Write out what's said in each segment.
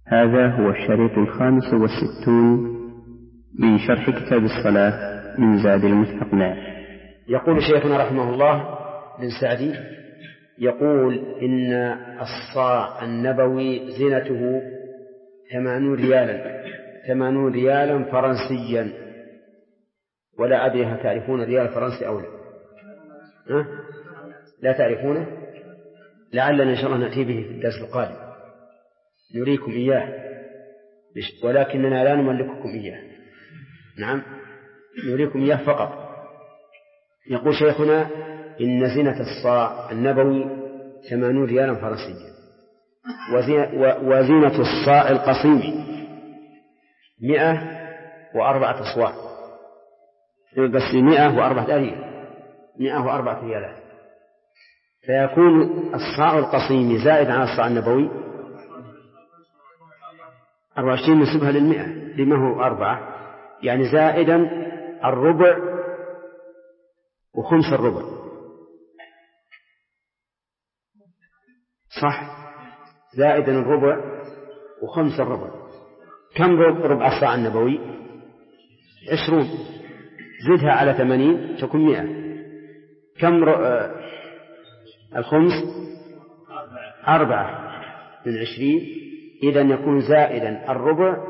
هذا هو الشريط 65 من شرح كتاب الصلاة من زاد المستقنع. يقول شيخنا رحمه الله بن سعدي يقول إن الصاع النبوي زينته 80 ريالا فرنسيا. ولا أدري هل تعرفون الريال الفرنسي أو لا؟ لا تعرفونه؟ لعلنا إن شاء الله نأتي به في الدرس القادم نريكم إياه، ولكننا لا نملككم إياه. نعم، نريكم إياه فقط. يقول شيخنا إن زينة الصاع النبوي 80 ريالا فرنسيا، وزينة الصاع القصيم 104 أصواع، بس 104 ريالات. فيكون الصاع القصيم زائد على الصاع النبوي 24 نسبها للمئة، لما هو 4 يعني زائدا الربع وخمس الربع، صح؟ زائدا الربع وخمس الربع. كم ربع الصاع النبوي؟ 20. زدها على 80 تكون 100. كم الخمس؟ 4 من 20. إذن يكون زائدا الربع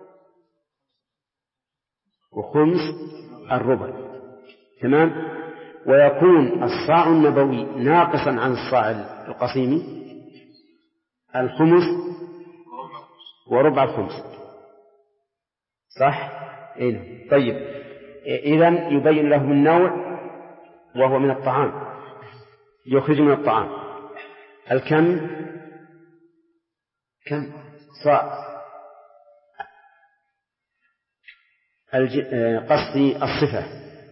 وخمس الربع، تمام؟ ويكون الصاع النبوي ناقصا عن الصاع القصيم الخمس وربع الخمس، صح؟ إيه. طيب، إذن يبين لهم النوع وهو من الطعام، يخرج من الطعام كم صاع، قصدي الصفة.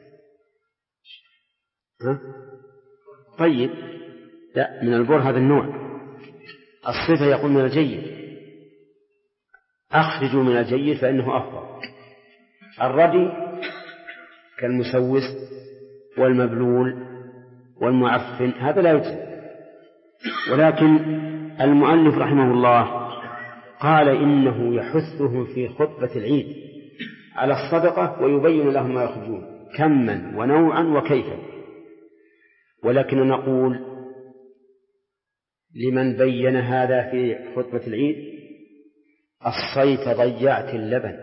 طيب، لا، من البر هذا النوع. الصفة يقول من الجيد، أخرجوا من الجيد فإنه أفضل. الردي كالمسوس والمبلول والمعفن هذا لا يجزي. ولكن المؤلف رحمه الله قال إنه يحثهم في خطبة العيد على الصدقة ويبين لهم ما يخرجون كما ونوعا وكيفا. ولكن نقول لمن بين هذا في خطبة العيد: الصيف ضيعت اللبن،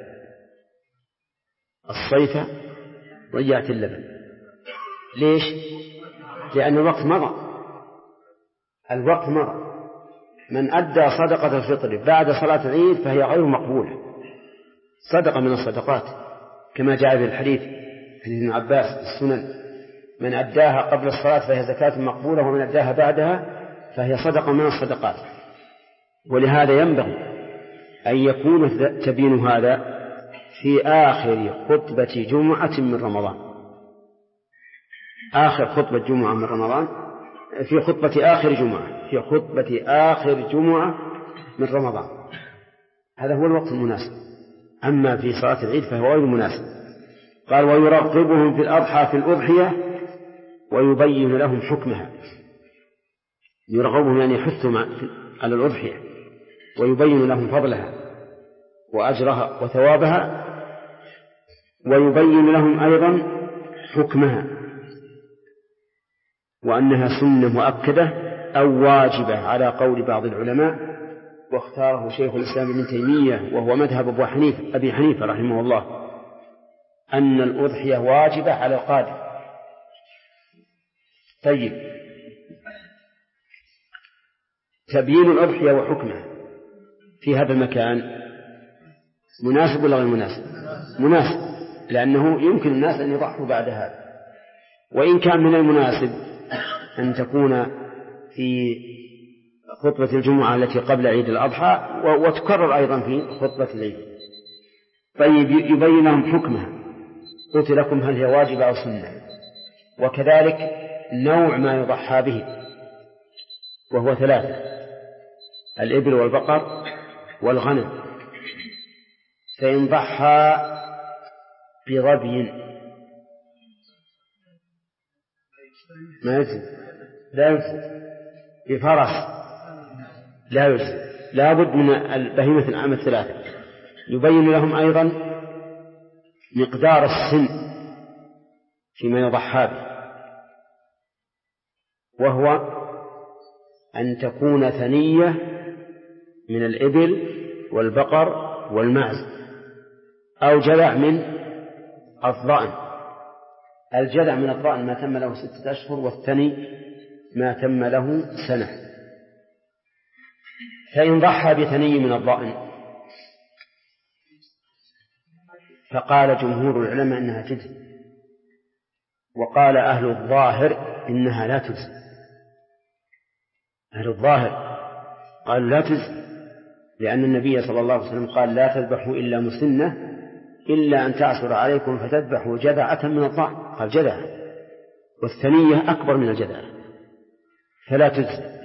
الصيف ضيعت اللبن. ليش؟ لأن الوقت مضى. من أدى صدقة الفطر بعد صلاة العيد فهي غير مقبولة، صدقة من الصدقات كما جاء في الحديث حديث ابن عباس السنن: من أداها قبل الصلاة فهي زكاة مقبولة، ومن أداها بعدها فهي صدقة من الصدقات. ولهذا ينبغي أن يكون تبين هذا في آخر خطبة جمعة من رمضان، آخر خطبة جمعة من رمضان، في خطبة آخر جمعة من رمضان. هذا هو الوقت المناسب. أما في صلاة العيد فهو غير مناسب. قال: ويرغبهم في الأضحى في الأضحية ويبين لهم حكمها. يرغبهم يعني يحثهم على الأضحية ويبين لهم فضلها وأجرها وثوابها، ويبين لهم أيضا حكمها وأنها سنة مؤكدة أو واجبة على قول بعض العلماء، واختاره شيخ الإسلام ابن تيمية وهو مذهب أبي حنيفة رحمه الله، أن الأضحية واجبة على القادر. طيب، تبيين الأضحية وحكمها في هذا المكان مناسب ولا غير مناسب؟ مناسب، لأنه يمكن الناس أن يضحوا بعد هذا. وإن كان من المناسب أن تكون في خطبة الجمعة التي قبل عيد الأضحى وتكرر أيضا في خطبة العيد. طيب، يبين لهم حكمها. قلت لكم هل هي واجبة أو سنة، وكذلك نوع ما يضحى به، وهو 3: الإبل والبقر والغنم. فإن ضحى بظبي ما يجزي، لا يجزي. بفرس لا يجزي، لا بد من البهيمة الأنعام الثلاثة. يبين لهم أيضا مقدار السن فيما يضحى به، وهو أن تكون ثنية من الإبل والبقر والمعز، أو جذع من الضأن. الجذع من الضأن ما تم له 6 أشهر، والثني ما تم له سنة. فإن ضحى بثني من الضأن فقال جمهور العلماء إنها تجزي، وقال أهل الظاهر إنها لا تجزي. أهل الظاهر قالوا لا تجزي، لأن النبي صلى الله عليه وسلم قال لا تذبحوا إلا مسنة إلا أن تعصر عليكم فتذبحوا جذعة من الضأن، قال جذعة، والثنية أكبر من الجذعة، فلا تجزي.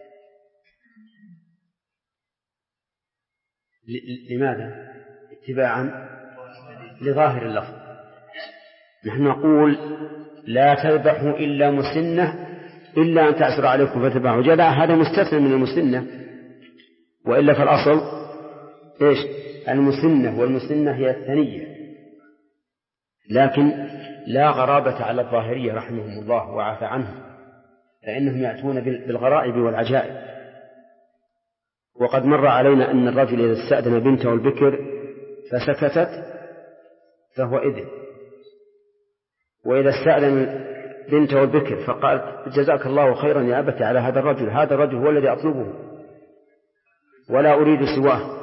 لماذا؟ اتباعا لظاهر اللفظ. نحن نقول لا تذبحوا إلا مسنة إلا أن تعصر عليكم فتذبحوا جذعة، هذا مستثنى من المسنة، وإلا فالأصل إيش؟ المسنة، والمسنة هي الثنية. لكن لا غرابة على الظاهرية رحمهم الله وعافى عنهم، فإنهم يأتون بالغرائب والعجائب. وقد مر علينا أن الرجل إذا استأذن بنته البكر فسكتت فهو إذن، وإذا استأذن بنته البكر فقال جزاك الله خيرا يا أبت على هذا الرجل، هذا الرجل هو الذي أطلبه ولا أريد سواه،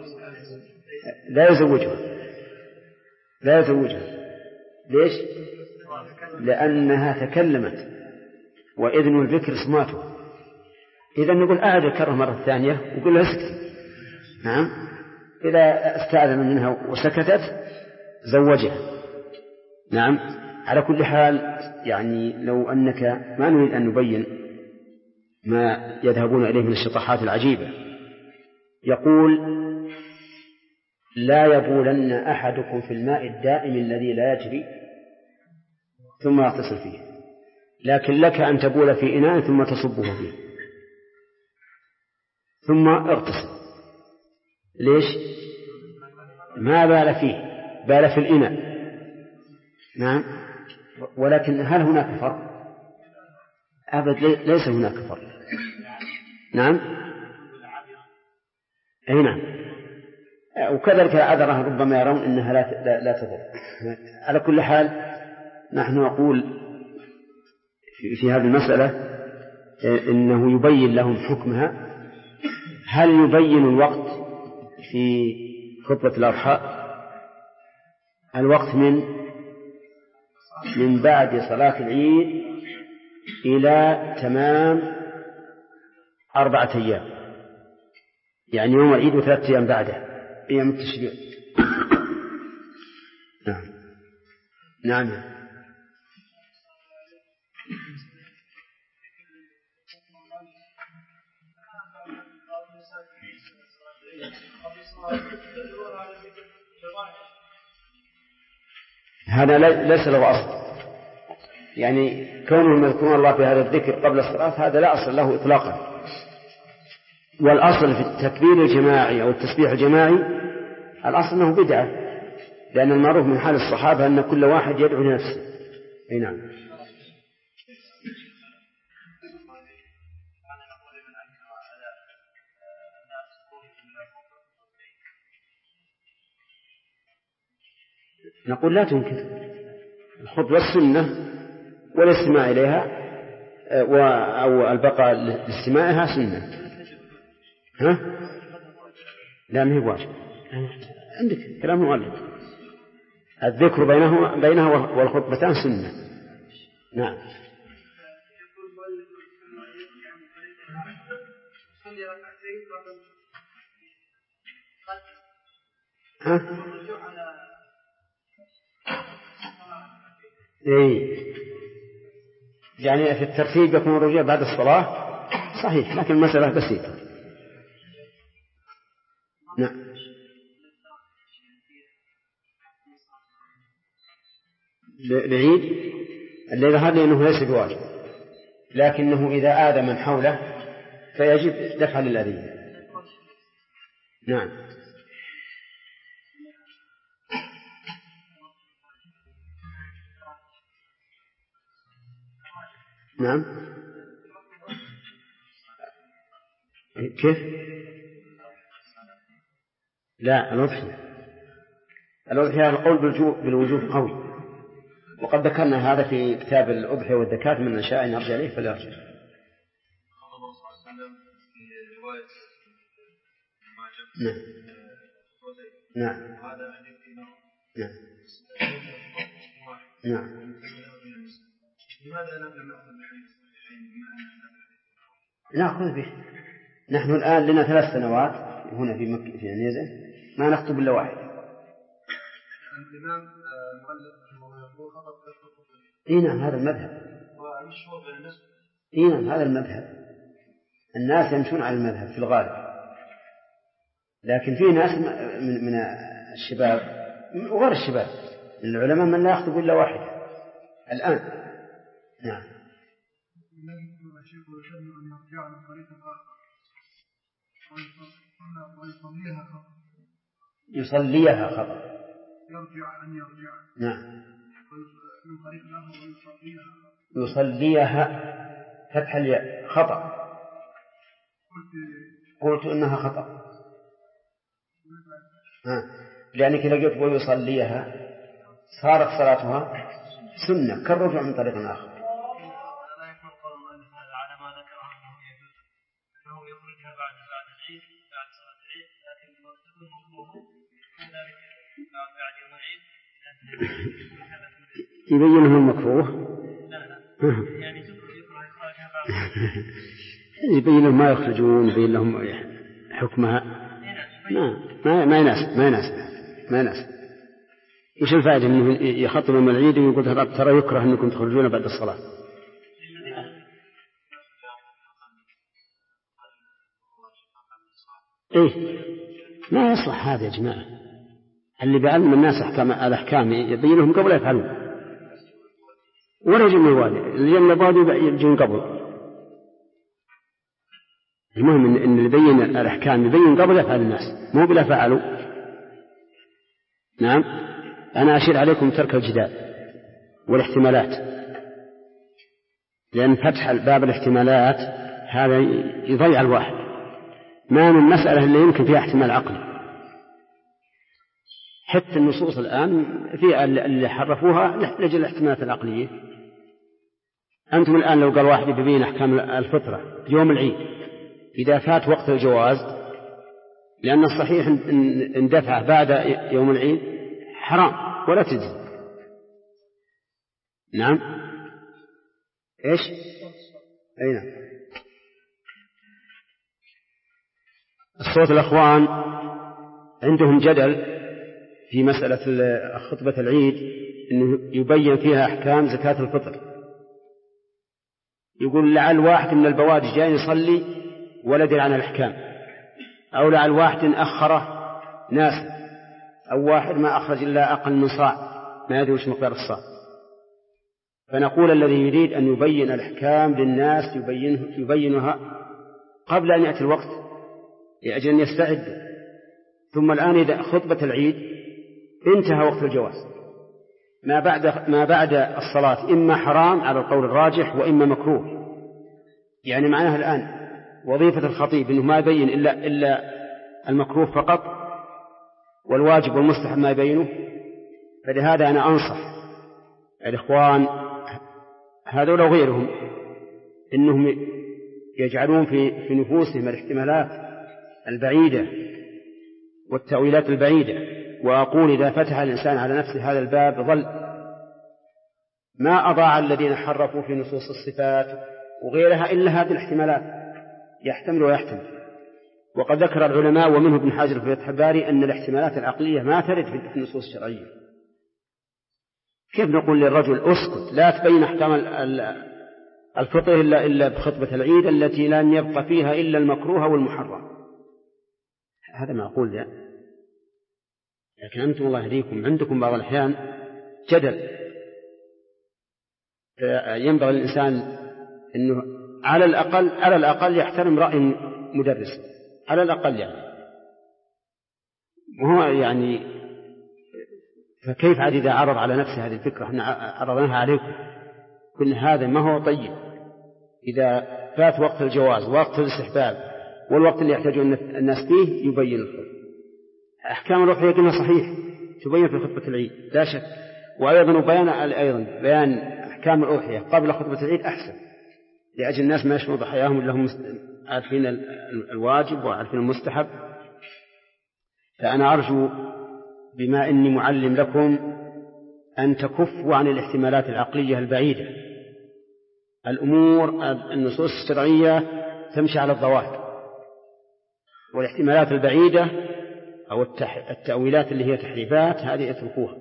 لا يزوجها. ليش؟ لأنها تكلمت، وإذن البكر سماته. إذا نقول أعد الكرة مرة ثانية وقل لها اسكتي. نعم، إذا استأذن منها وسكتت زوجها. نعم. على كل حال يعني لو أنك ما نريد أن نبين ما يذهبون إليه من الشطحات العجيبة، يقول لا يبولن أحدكم في الماء الدائم الذي لا يجري ثم يغتسل فيه، لكن لك أن تبول في إناء ثم تصبه فيه ثم اغتسل. ليش؟ ما بال فيه، بال في الإناء. نعم. ولكن هل هناك فرق؟ أبد ليس هناك فرق. نعم. أي نعم. وكذلك العذرة ربما يرون أنها لا تضر. على كل حال نحن نقول في هذه المسألة إنه يبين لهم حكمها. هل يبين الوقت في خطبة الأضحى؟ الوقت من بعد صلاة العيد إلى تمام 4 أيام، يعني يوم العيد و3 أيام بعده، أيام التشريق. نعم. هذا ليس له أصل، يعني كونهم يذكرون الله في هذا الذكر قبل الصلاة هذا لا أصل له إطلاقا. والأصل في التكبير الجماعي أو التسبيح الجماعي الأصل أنه بدعة، لأن المعروف من حال الصحابة أن كل واحد يدعو لنفسه. أي نعم. نقول لا تنكر الخطبة السنة والاستماع إليها أو البقاء لاستماعها سنة. ها؟ لا ما هي واجب. عندك كلام مؤلف، الذكر بينها والخطبتان سنة. نعم. ها؟ إيه. يعني في الترتيب يكون الرجوع بعد الصلاة صحيح، لكن المسألة بسيطة. نعم. العيد الذي ظهر لي أنه ليس بواجب، لكنه إذا آذى من حوله فيجب دفع للأذية. نعم. نعم. كيف؟ لا، الأضحية القول بالوجوب قوي، وقد ذكرنا هذا في كتاب الأضحية والزكاة، من شاء أن يرجع إليه فليرجع. نعم. نعم. نعم. نعم. نأخذ به. نحن الآن لنا 3 سنوات هنا في مكة في عنيزة ما نخطب إلا واحد. نعم هذا المذهب. نعم هذا المذهب. الناس يمشون على المذهب في الغالب، لكن في ناس من الشباب وغير الشباب العلماء من لا يخطب إلا واحد الآن. نعم. يصليها خطأ. نعم. يصليها فتح الياء خطأ. قلت إنها خطأ لأنك إذا قلت ويصليها صارت صلاتها سنة كالرجوع من طريق آخر. يبين لهم المكروه. يبين لهم ما يخرجون، يبين لهم حكمها. ما يناسب. وش الفائدة منه يخطب يوم العيد ويقول ترى يكره أنكم تخرجون بعد الصلاة؟ ما يصلح هذا يا جماعة. اللي بيعلم الناس الأحكام يبين لهم قبل يفعلون، ولا يجب الوالي اللي يجون قبل. المهم إن اللي بين الأحكام يبين قبل يفعل الناس، مو بلا فعلوا. نعم. أنا أشير عليكم ترك الجدال والاحتمالات، لأن فتح باب الاحتمالات هذا يضيع الواحد. ما من مسألة اللي يمكن فيها احتمال عقلي. حتى النصوص الآن في اللي حرفوها لأجل الاحتمالات العقلية. أنتم الآن لو قال واحد يبين أحكام الفطرة يوم العيد إذا فات وقت الجواز، لأن الصحيح إن دفع بعد يوم العيد حرام ولا تجزي. نعم. إيش؟ أي نعم. الصوت الأخوان عندهم جدل في مسألة خطبة العيد إنه يبين فيها أحكام زكاة الفطر. يقول لعل واحد من البوادي جاي يصلي ولا يدري عن الأحكام، أو لعل واحد أخره ناس، أو واحد ما أخرج إلا أقل من صاع ما يدري وش مقدار الصاع. فنقول الذي يريد أن يبين الأحكام للناس يبينها قبل أن يأتي الوقت لأجل أن يستعد. ثم الآن إذا خطبة العيد انتهى وقت الجواز، ما بعد الصلاة إما حرام على القول الراجح وإما مكروه. يعني معناها الآن وظيفة الخطيب إنه ما يبين إلا المكروه فقط، والواجب والمستحب ما يبينه. فلهذا أنا أنصح الإخوان هذول وغيرهم إنهم يجعلون في نفوسهم الاحتمالات البعيدة والتأويلات البعيدة. وأقول إذا فتح الإنسان على نفسه هذا الباب ظل ما أضاع الذين حرفوا في نصوص الصفات وغيرها إلا هذه الاحتمالات، يحتمل ويحتمل. وقد ذكر العلماء ومنه ابن حجر في فتح الباري أن الاحتمالات العقلية ما ترد في النصوص الشرعية. كيف نقول للرجل أسكت لا تبين أحكام الفطر إلا بخطبة العيد التي لن يبقى فيها إلا المكروه والمحرم؟ هذا معقول ذا؟ لكن أنتم الله يهديكم عندكم بعض الأحيان جدل. ينبغي الإنسان أنه على الأقل يحترم رأي مدرس، على الأقل يعني وهو يعني فكيف عاد إذا عرض على نفسه هذه الفكرة؟ احنا عرضناها عليكم، قلنا هذا ما هو طيب. إذا فات وقت الجواز ووقت الاستحباب والوقت اللي يحتاج الناس فيه يبين الخطبة. أحكام الأضحية قلنا صحيح تبين في خطبة العيد لا شك، وأيضا بيان أحكام الأضحية قبل خطبة العيد أحسن، لأجل الناس ما يشمل ضحاياهم إلا هم عارفين الواجب وعارفين المستحب. فأنا أرجو بما إني معلم لكم أن تكفوا عن الاحتمالات العقلية البعيدة. النصوص الشرعية تمشي على الظواهر، والاحتمالات البعيدة أو التأويلات اللي هي تحريفات هذه اتركوها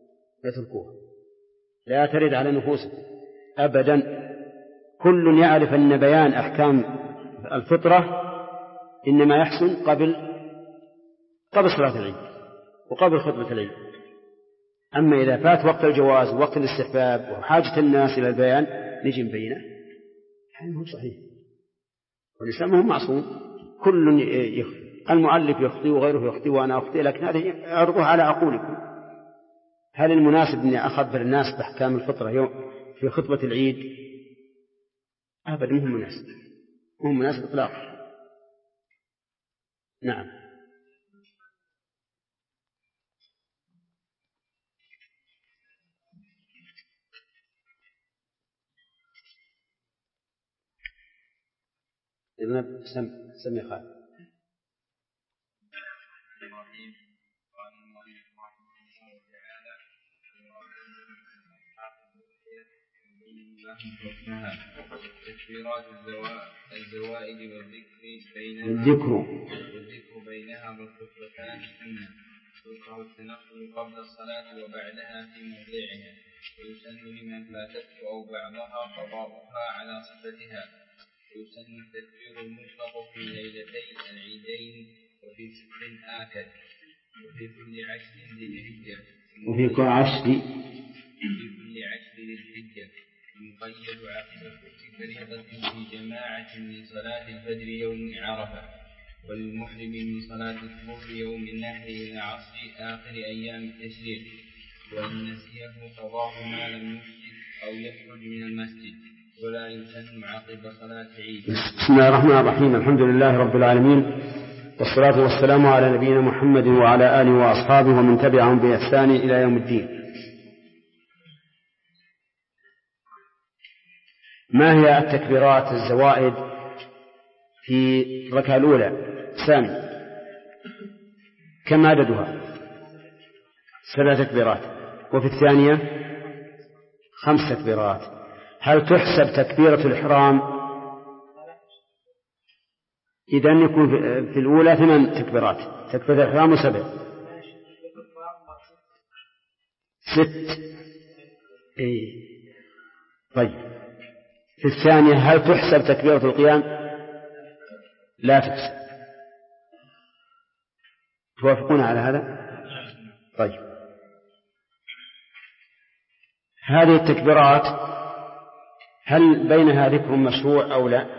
لا ترد على نفوسكم أبدا. كل يعرف أن بيان أحكام الفطرة إنما يحسن قبل صلاة العيد وقبل خطبة العيد. أما إذا فات وقت الجواز ووقت الاستحباب وحاجة الناس إلى البيان نجي نبينه، هذا هو صحيح. والإسلام هو معصوم، كل يخطئ، المؤلف يخطئ وغيره يخطئ وأنا أخطئ، لكن هذا أعرضه على عقولكم. هل المناسب أني أخبر الناس بأحكام الفطرة في خطبة العيد؟ أبدا مو مناسب إطلاقا. نعم. سمي خالد. تكبيرات الزوائد والذكر بينها والخطبتان سنة، يكره التنقل قبل الصلاة وبعدها في موضعها، ويسن لمن فاتته أو بعضها قضاؤها على صفتها. ويسن التكبير المطلق في ليلتي العيدين وفي 6 آكد وفي كل 10 ذي الحجة المقيد عقب فريضة في جماعة من صلاة الفجر يوم عرفة، وللمحرم من صلاة الظهر يوم النحر إلى عصر آخر أيام التشريق، وإن نسيه قضاه ما لم يفسد أو يخرج من المسجد، ولا يسن عقب صلاة عيد. بسم الله الرحمن الرحيم. الحمد لله رب العالمين، والصلاة والسلام على نبينا محمد وعلى آله وأصحابه ومن تبعهم بإحسان إلى يوم الدين. ما هي التكبيرات الزوائد في الركعة الأولى؟ سامي، كم عددها؟ 7 تكبيرات. وفي الثانية 5 تكبيرات. هل تحسب تكبيرة الإحرام؟ إذن يكون في الأولى 8 تكبيرات، تكبيرة الإحرام 7 6. طيب، في الثانية هل تحسب تكبيرة القيام؟ لا تحسب. توافقون على هذا؟ طيب، هذه التكبيرات هل بينها ذكر مشروع أو لا؟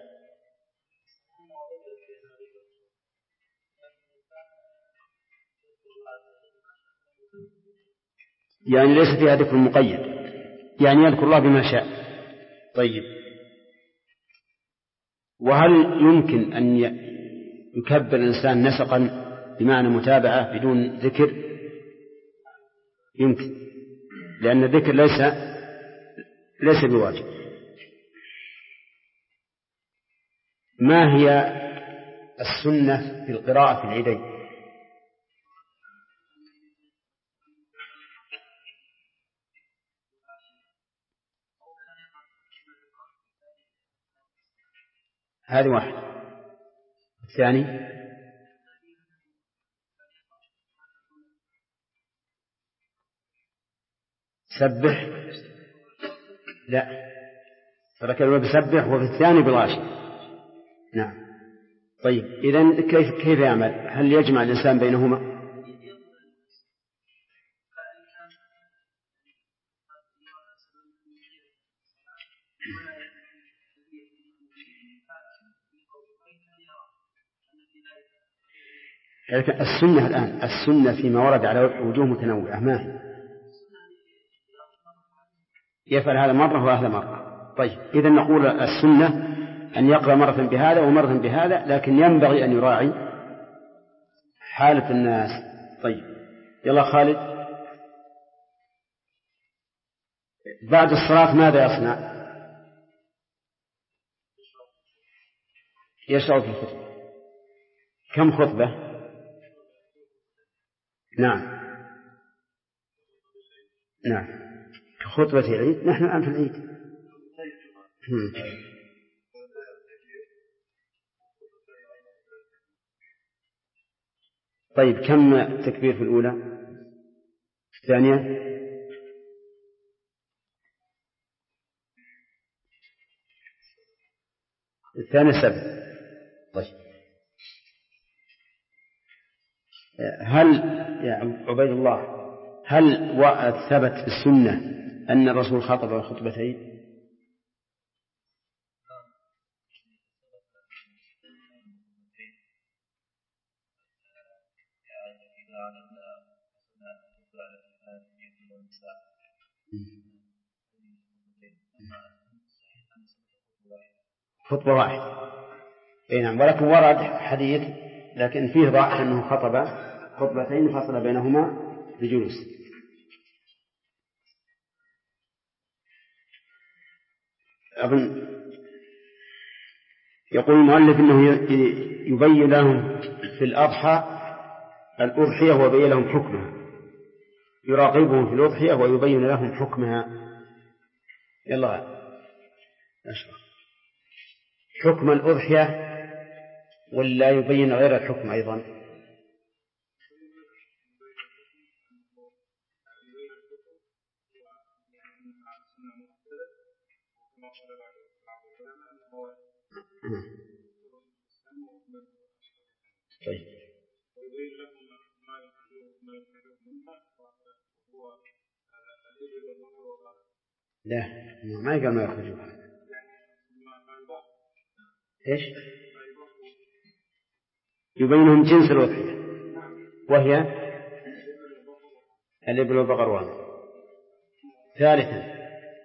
يعني ليس فيها ذكر مقيد، يعني يذكر الله بما شاء. طيب، وهل يمكن أن يكبر الإنسان نسقا بمعنى متابعة بدون ذكر؟ يمكن، لأن الذكر ليس بواجب. ما هي السنة في القراءة في العيدين؟ هذه واحد. الثاني سبح، لا، فركع الأول بسبح وفي الثاني بالغاشي. نعم. طيب، إذن كيف يعمل؟ هل يجمع الإنسان بينهما؟ لكن السنة الآن السنة فيما ورد على وجوه متنوعة ما هي؟ يفعل هذا مرة وهذا مرة. طيب إذا نقول السنة أن يقرأ مرة بهذا ومرة بهذا، لكن ينبغي أن يراعي حالة الناس. طيب يلا خالد، بعد الصلاة ماذا يصنع؟ يشرع في الخطبة. كم خطبة؟ نعم خطبة العيد. نحن الآن في العيد. طيب كم تكبير في الأولى؟ الثانية؟ الثانية 7. طيب هل يا عبيد الله هل ثبت في السنة أن الرسول خطب خطبتين؟ خطبة واحدة. نعم، ولكن ورد حديث لكن فيه ضعف أنه خطب خطبتين فصل بينهما بجلوس. أظن يقول المؤلف أنه يبين لهم في الأضحية ويبين لهم حكمها، يراقبهم في الأضحية ويبين لهم حكمها. يلا أشرح حكم الأضحية ولا يبين غير الحكم أيضا؟ طيب لا ما يقال ما يخرجوها. إيش يبينهم جنس الأضحية وهي الإبل والبقر والغنم. ثالثا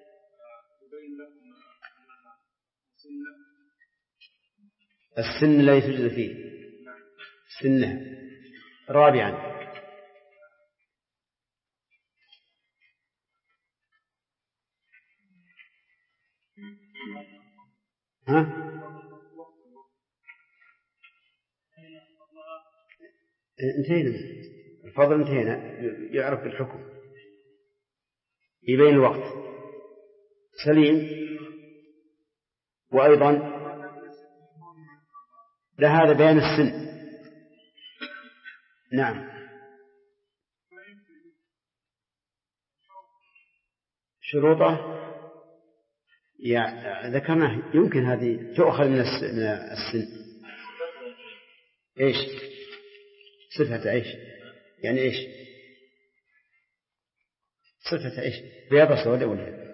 السن لا يسجد فيه سنة. رابعا انتهينا الفضل، انتهينا. يعرف الحكم يبين الوقت سليم. وأيضا لهذا بيان السن. نعم شروطه ذكرنا يمكن هذه تؤخذ من السن. إيش صفة إيش يعني إيش صفة إيش رياضة سوداء ولا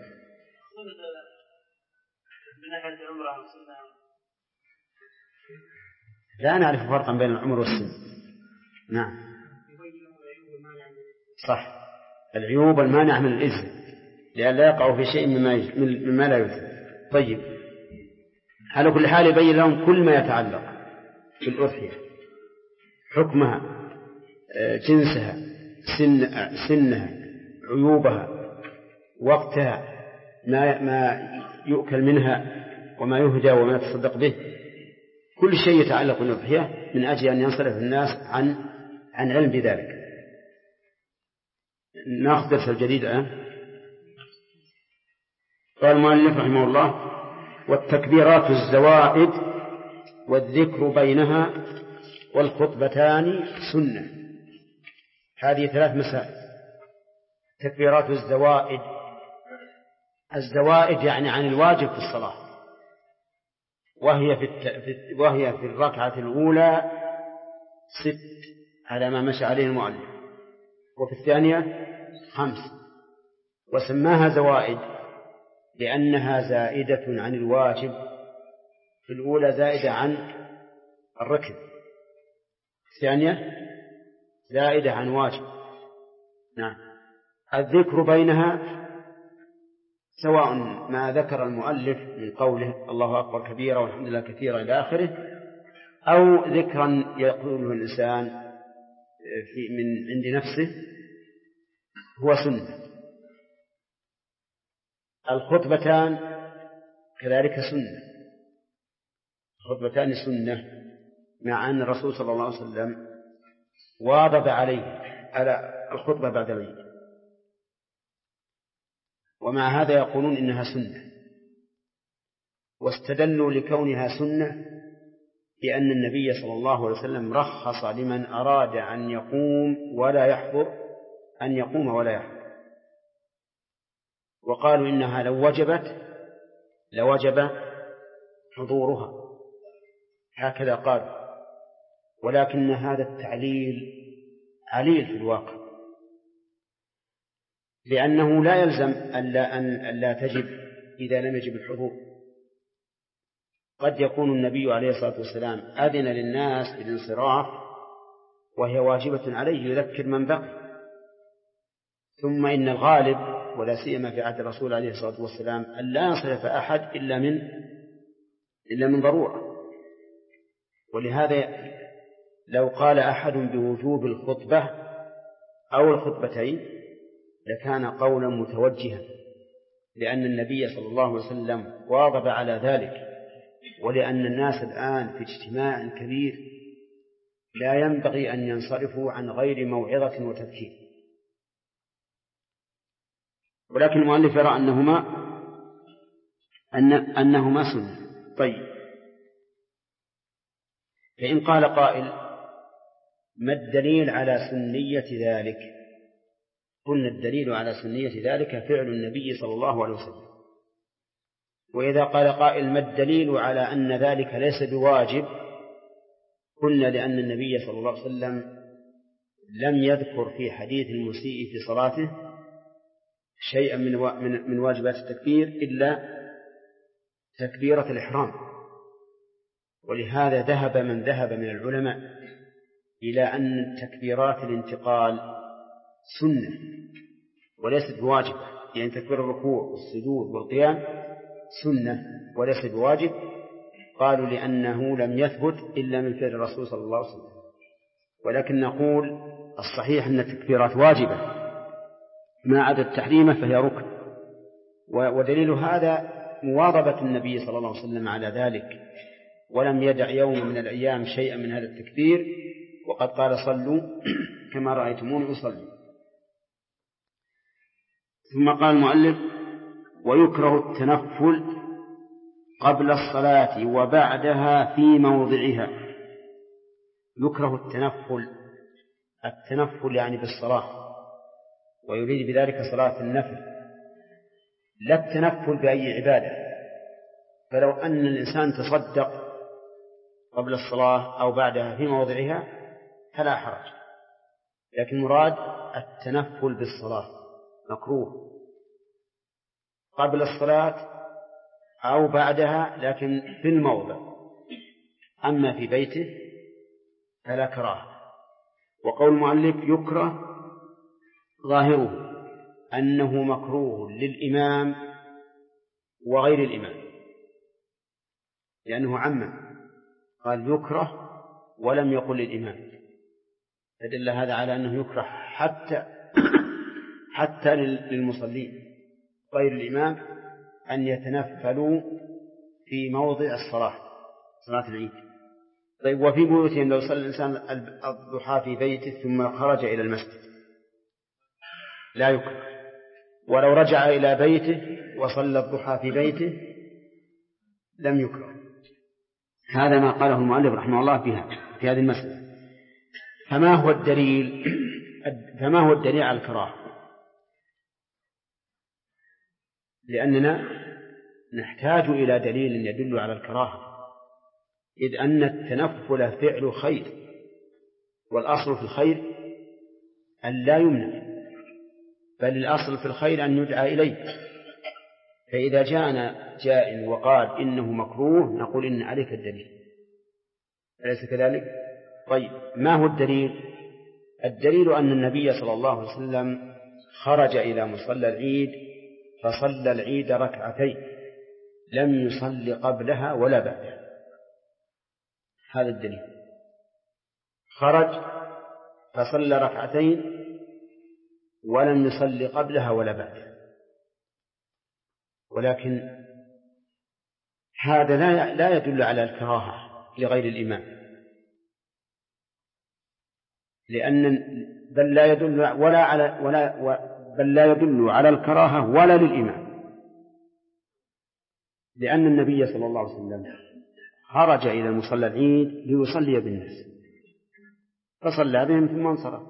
لا نعرف فرقا بين العمر والسن. نعم صح، العيوب المانع من الإذن لأن لا يقع في شيء مما لا يذن. طيب على كل حال يبين لهم كل ما يتعلق في الأضحية، حكمها، جنسها، سنها، عيوبها، وقتها، ما يؤكل منها وما يهدى وما يتصدق به، كل شيء يتعلق بالأضحية من أجل أن ينصرف الناس عن علم بذلك. نأخذ درس الجديد الآن. قال المؤلف رحمه الله: والتكبيرات الزوائد والذكر بينها والخطبتان سنة. هذه 3 مسائل. تكبيرات الزوائد، الزوائد يعني عن الواجب في الصلاة، وهي في الركعة الأولى 6 على ما مشى عليه المؤلف، وفي الثانية 5. وسماها زوائد لأنها زائدة عن الواجب. في الأولى زائدة عن الركب، الثانية زائدة عن واجب. نعم. الذكر بينها سواء ما ذكر المؤلف من قوله الله أكبر كبيرا والحمد لله كثيرا إلى آخره، أو ذكرا يقوله الإنسان من عند نفسه هو سنة. الخطبتان كذلك سنة، الخطبتان سنة، مع أن الرسول صلى الله عليه وسلم واظب على الخطبة بعد العيد، ومع هذا يقولون إنها سنة، واستدلوا لكونها سنة بأن النبي صلى الله عليه وسلم رخص لمن أراد أن يقوم ولا يحضر أن يقوم ولا يحضر، وقالوا إنها لو وجبت لوجب حضورها، هكذا قالوا، ولكن هذا التعليل عليل في الواقع، لأنه لا يلزم أن لا تجب إذا لم يجب الحضور. قد يكون النبي عليه الصلاة والسلام أذن للناس بالانصراف وهي واجبة عليه يذكر من بقي، ثم إن الغالب ولا سيما في عهد الرسول عليه الصلاة والسلام أن لا ينصرف أحد إلا من ضرورة. ولهذا لو قال أحد بوجوب الخطبة أو الخطبتين لكان قولا متوجها، لأن النبي صلى الله عليه وسلم واظب على ذلك، ولأن الناس الآن في اجتماع كبير لا ينبغي أن ينصرفوا عن غير موعظة وتذكير. ولكن المؤلف يرى أنهما سنة. طيب، فإن قال قائل ما الدليل على سنية ذلك؟ قلنا الدليل على سنية ذلك فعل النبي صلى الله عليه وسلم. وإذا قال قائل ما الدليل على أن ذلك ليس بواجب؟ قلنا لأن النبي صلى الله عليه وسلم لم يذكر في حديث المسيء في صلاته شيئا من واجبات التكبير إلا تكبيرة الإحرام. ولهذا ذهب من ذهب من العلماء إلى أن تكبيرات الانتقال سنة وليست بواجب، يعني تكبير الركوع والسجود والقيام سنة وليس بواجب. قالوا لأنه لم يثبت إلا من فعل الرسول صلى الله عليه وسلم. ولكن نقول الصحيح أن التكبيرات واجبة ما عدا التحريم فهي ركن، ودليل هذا مواظبة النبي صلى الله عليه وسلم على ذلك، ولم يدع يوم من الأيام شيئا من هذا التكبير، وقد قال صلوا كما رأيتموني أصلي. ثم قال المؤلف ويكره التنفل قبل الصلاة وبعدها في موضعها. يكره التنفل يعني بالصلاة، ويريد بذلك صلاة النفل لا التنفل بأي عبادة. فلو أن الإنسان تصدق قبل الصلاة أو بعدها في موضعها فلا حرج، لكن مراد التنفل بالصلاة مكروه قبل الصلاة أو بعدها لكن في الموضع، أما في بيته فلا كراهة. وقول المؤلف يكره ظاهره أنه مكروه للإمام وغير الإمام، لأنه عمم قال يكره ولم يقل للإمام، فدل هذا على أنه يكره حتى للمصلين غير الإمام أن يتنفلوا في موضع الصلاة، صلاة العيد. طيب، وفي بيوتهم لو صلى الإنسان الضحى في بيته ثم خرج إلى المسجد لا يكره، ولو رجع إلى بيته وصلى الضحى في بيته لم يكره. هذا ما قاله المؤلف رحمه الله في هذه المسألة. فما هو الدليل على الكراهة؟ لأننا نحتاج إلى دليل يدل على الكراهة، إذ أن التنفل فعل خير، والأصل في الخير أن لا يمنع، بل الأصل في الخير أن يدعى إليه. فإذا جاءنا جاء وقال إنه مكروه نقول إن عليك الدليل، أليس كذلك؟ طيب، ما هو الدليل؟ الدليل أن النبي صلى الله عليه وسلم خرج إلى مصلى العيد فصلى العيد ركعتين لم يصل قبلها ولا بعدها. هذا الدليل. خرج فصلى ركعتين ولم يصل قبلها ولا بعدها. ولكن هذا لا يدل على الكراهة لغير الإمام، بل لا يدل على الكراهة ولا للإمام، لأن النبي صلى الله عليه وسلم خرج إلى مصلى العيد ليصلي بالناس فصلى بهم ثم انصرف،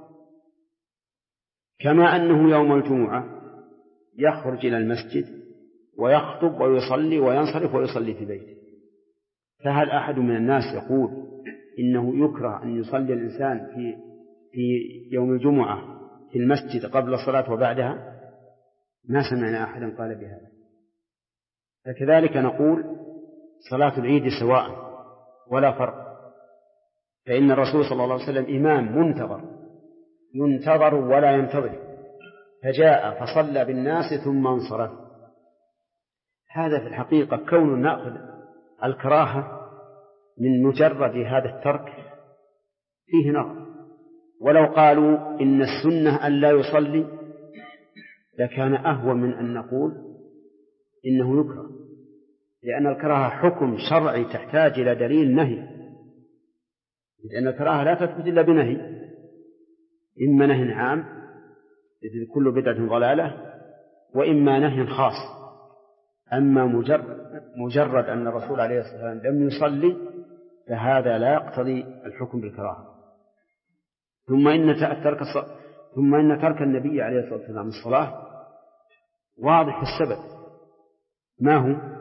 كما أنه يوم الجمعة يخرج إلى المسجد ويخطب ويصلي وينصرف ويصلي في بيته. فهل أحد من الناس يقول إنه يكره أن يصلي الإنسان في يوم الجمعة في المسجد قبل الصلاة وبعدها؟ ما سمعنا أحدا قال بهذا. فكذلك نقول صلاة العيد سواء ولا فرق، فإن الرسول صلى الله عليه وسلم إمام ينتظر ولا ينتظر، فجاء فصلى بالناس ثم انصرف. هذا في الحقيقة كون نأخذ الكراهة من مجرد هذا الترك فيه نظر. ولو قالوا إن السنة أن لا يصلي لكان أهون من أن نقول إنه يكره، لأن الكراهة حكم شرعي تحتاج إلى دليل نهي، لأن الكراهة لا تثبت إلا بنهي، إما نهي عام إذ كل بدعة ضلالة، وإما نهي خاص. أما مجرد أن الرسول عليه الصلاة والسلام لم يصلي فهذا لا يقتضي الحكم بالكراهة. ثم إن ترك النبي عليه الصلاة والسلام الصلاة واضح السبب، ما هو؟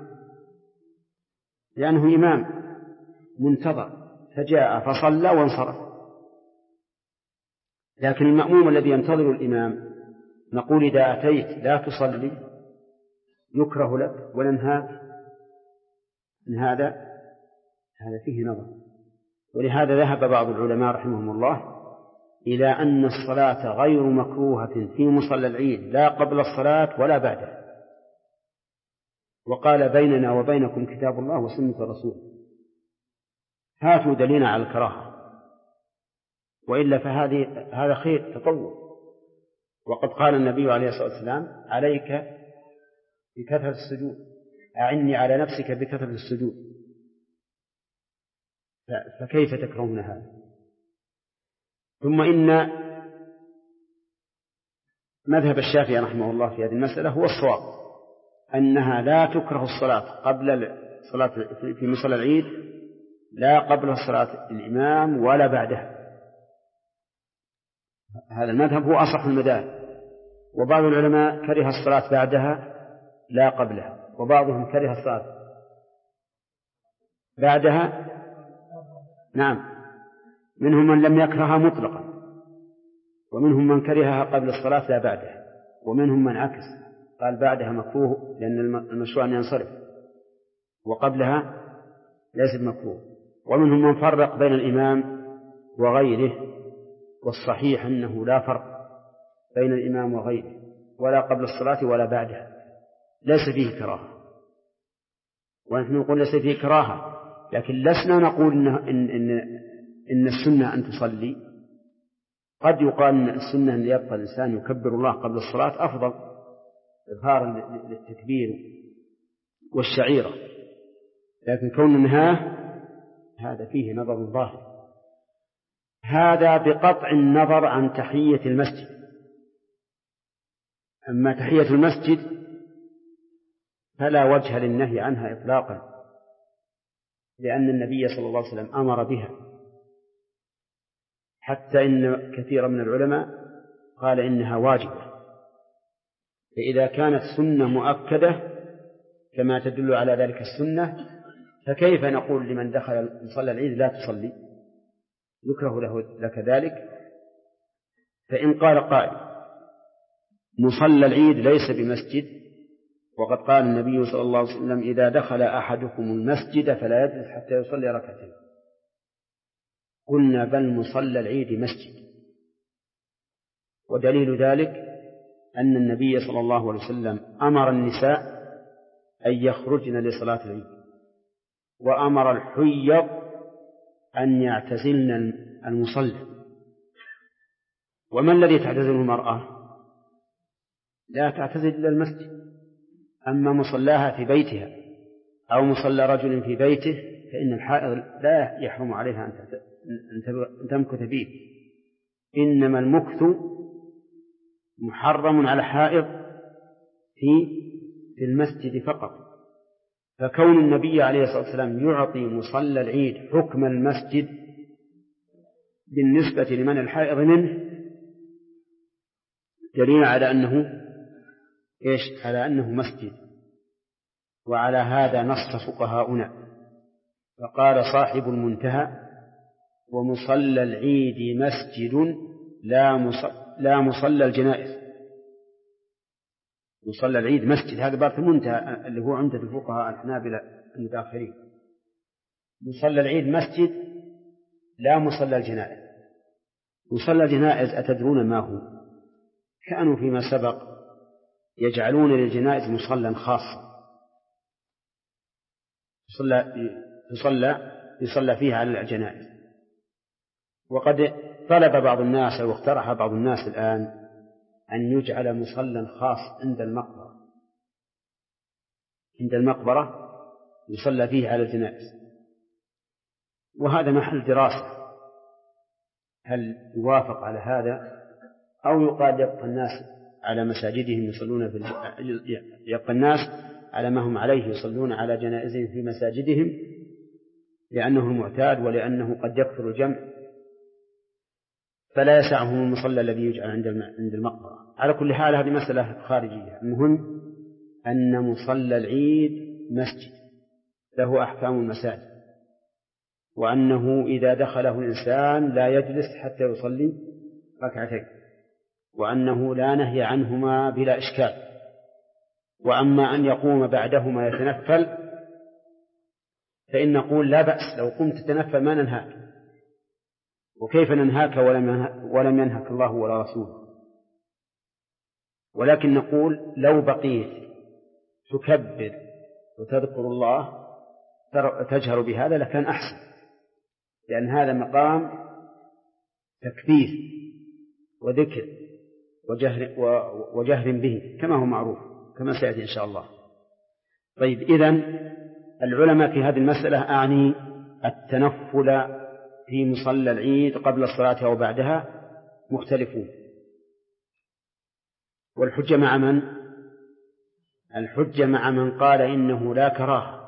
لأنه إمام منتظر فجاء فصلى وانصرف. لكن المأموم الذي ينتظر الإمام نقول إذا أتيت لا تصلي يكره لك وننهاك من هذا فيه نظر. ولهذا ذهب بعض العلماء رحمهم الله إلى أن الصلاة غير مكروهة في مصلى العيد لا قبل الصلاة ولا بعدها، وقال بيننا وبينكم كتاب الله وسنة الرسول، هاتوا دليلنا على الكراهة، وإلا هذا خير تطور. وقد قال النبي عليه الصلاة والسلام عليك بكثرة السجود، أعني على نفسك بكثرة السجود، فكيف تكرهون هذا؟ ثم إن مذهب الشافعي رحمه الله في هذه المسألة هو الصواب، أنها لا تكره الصلاة قبل الصلاة في مصلى العيد لا قبل صلاة الإمام ولا بعدها. هذا المذهب هو أصح المذاهب. وبعض العلماء كره الصلاة بعدها لا قبلها، وبعضهم كره الصلاة بعدها، نعم، منهم من لم يكرهها مطلقا، ومنهم من كرهها قبل الصلاة لا بعدها، ومنهم من عكس قال بعدها مكروه لأن المشروع أن ينصرف، وقبلها ليس مكروه. ومنهم من فرق بين الإمام وغيره، والصحيح أنه لا فرق بين الإمام وغيره، ولا قبل الصلاة ولا بعدها، ليس فيه كراهة. ونحن نقول ليس فيه كراهة، لكن لسنا نقول إن السنة أن تصلي. قد يقال إن السنة أن يبقى الإنسان يكبر الله قبل الصلاة أفضل إظهارا للتكبير والشعيرة، لكن كون نهاه هذا فيه نظر ظاهر. هذا بقطع النظر عن تحية المسجد. أما تحية المسجد فلا وجه للنهي عنها إطلاقا، لأن النبي صلى الله عليه وسلم أمر بها، حتى إن كثير من العلماء قال إنها واجبة. فإذا كانت سنة مؤكدة كما تدل على ذلك السنة، فكيف نقول لمن دخل مصلى العيد لا تصلي؟ يكره لك ذلك. فإن قال قائل مصلى العيد ليس بمسجد، وقد قال النبي صلى الله عليه وسلم إذا دخل أحدكم المسجد فلا يجلس حتى يصلي ركعتين، قلنا بل مصلى العيد مسجد، ودليل ذلك أن النبي صلى الله عليه وسلم أمر النساء أن يخرجن لصلاة العيد، وأمر الحيض أن يعتزلن المصلى. وما الذي تعتزله المرأة؟ لا تعتزل إلا المسجد. أما مصلاها في بيتها أو مصلى رجل في بيته فإن الحائض لا يحرم عليها أن تمكث فيه، إنما المكث محرم على الحائض في المسجد فقط. فكون النبي عليه الصلاة والسلام يعطي مصلى العيد حكم المسجد بالنسبة لمن الحائض منه دليل على أنه على أنه مسجد. وعلى هذا نص فقهاؤنا، فقال صاحب المنتهى: ومصلى العيد مسجد لا مصلى الجنائز. مصلى العيد مسجد، هذا باب المنتهى اللي هو عمدة الفقهاء الحنابلة المتأخرين. مصلى العيد مسجد لا مصلى الجنائز. مصلى الجنائز أتدرون ما هو؟ كانوا فيما سبق يجعلون للجنائز مصلى خاصا يصلى فيها على الجنائز. وقد طلب بعض الناس أو اقترح بعض الناس الآن أن يجعل مصلى خاص عند المقبرة يصلى فيه على الجنائز. وهذا محل دراسة، هل يوافق على هذا أو يقال يبقى الناس على مساجدهم يبقى الناس على ما هم عليه يصلون على جنائزهم في مساجدهم لأنه المعتاد، ولأنه قد يكثر الجمع فلا يسعهم المصلى الذي يجعل عند المقبرة. على كل حال هذه مسألة خارجية. المهم أن مصلى العيد مسجد له أحكام المساجد، وأنه إذا دخله الإنسان لا يجلس حتى يصلي ركعتين، وأنه لا نهي عنهما بلا إشكال. وأما أن يقوم بعدهما يتنفل فإن نقول لا بأس، لو قمت تتنفل ما ننهاك، وكيف ننهاك ولم ينهك الله ولا رسوله؟ ولكن نقول لو بقيت تكبر وتذكر الله تجهر بهذا لكان أحسن، لأن هذا مقام تكبير وذكر وجهر به كما هو معروف كما سيأتي إن شاء الله. طيب، إذن العلماء في هذه المسألة أعني التنفل في مصلى العيد قبل الصلاة أو بعدها مختلفون. والحجة مع من؟ الحجة مع من قال إنه لا كراهة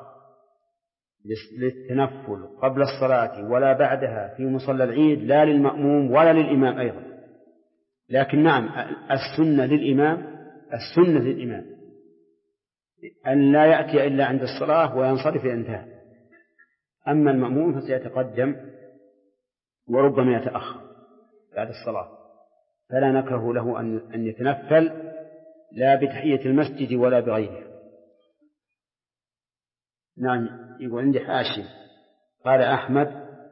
للتنفل قبل الصلاة ولا بعدها في مصلى العيد، لا للمأموم ولا للإمام أيضا. لكن نعم، السنة للإمام أن لا يأتي إلا عند الصلاة وينصرف انتهى. أما المأموم فسيتقدم وربما يتأخر بعد الصلاة، فلا نكره له أن يتنفل لا بتحية المسجد ولا بغيره. نعم، يقول عندي حاشي قال أحمد: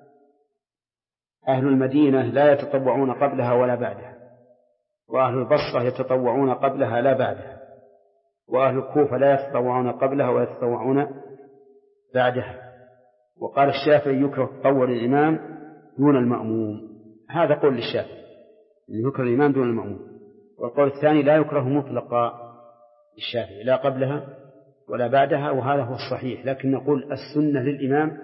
أهل المدينة لا يتطوعون قبلها ولا بعدها، وأهل البصرة يتطوعون قبلها لا بعدها، وأهل الكوفة لا يتطوعون قبلها ويتطوعون بعدها. وقال الشافعي: يكره تطوع الإمام دون المأموم. هذا قول للشافعي، يكره الإمام دون المأموم. والقول الثاني: لا يكره مطلقا الشافعي، لا قبلها ولا بعدها، وهذا هو الصحيح. لكن نقول السنة للإمام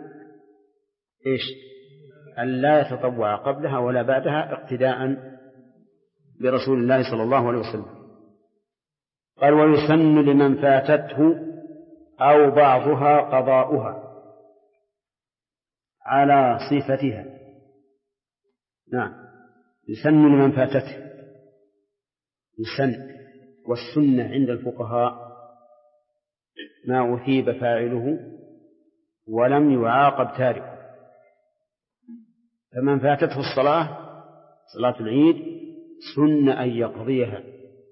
أن لا يتطوع قبلها ولا بعدها اقتداء برسول الله صلى الله عليه وسلم. قال: ويسن لمن فاتته أو بعضها قضاؤها على صفتها. نعم، يسن لمن فاتته، يسن. والسنة عند الفقهاء ما أثيب فاعله ولم يعاقب تاركه. فمن فاتته الصلاة، صلاة العيد، سن أن يقضيها.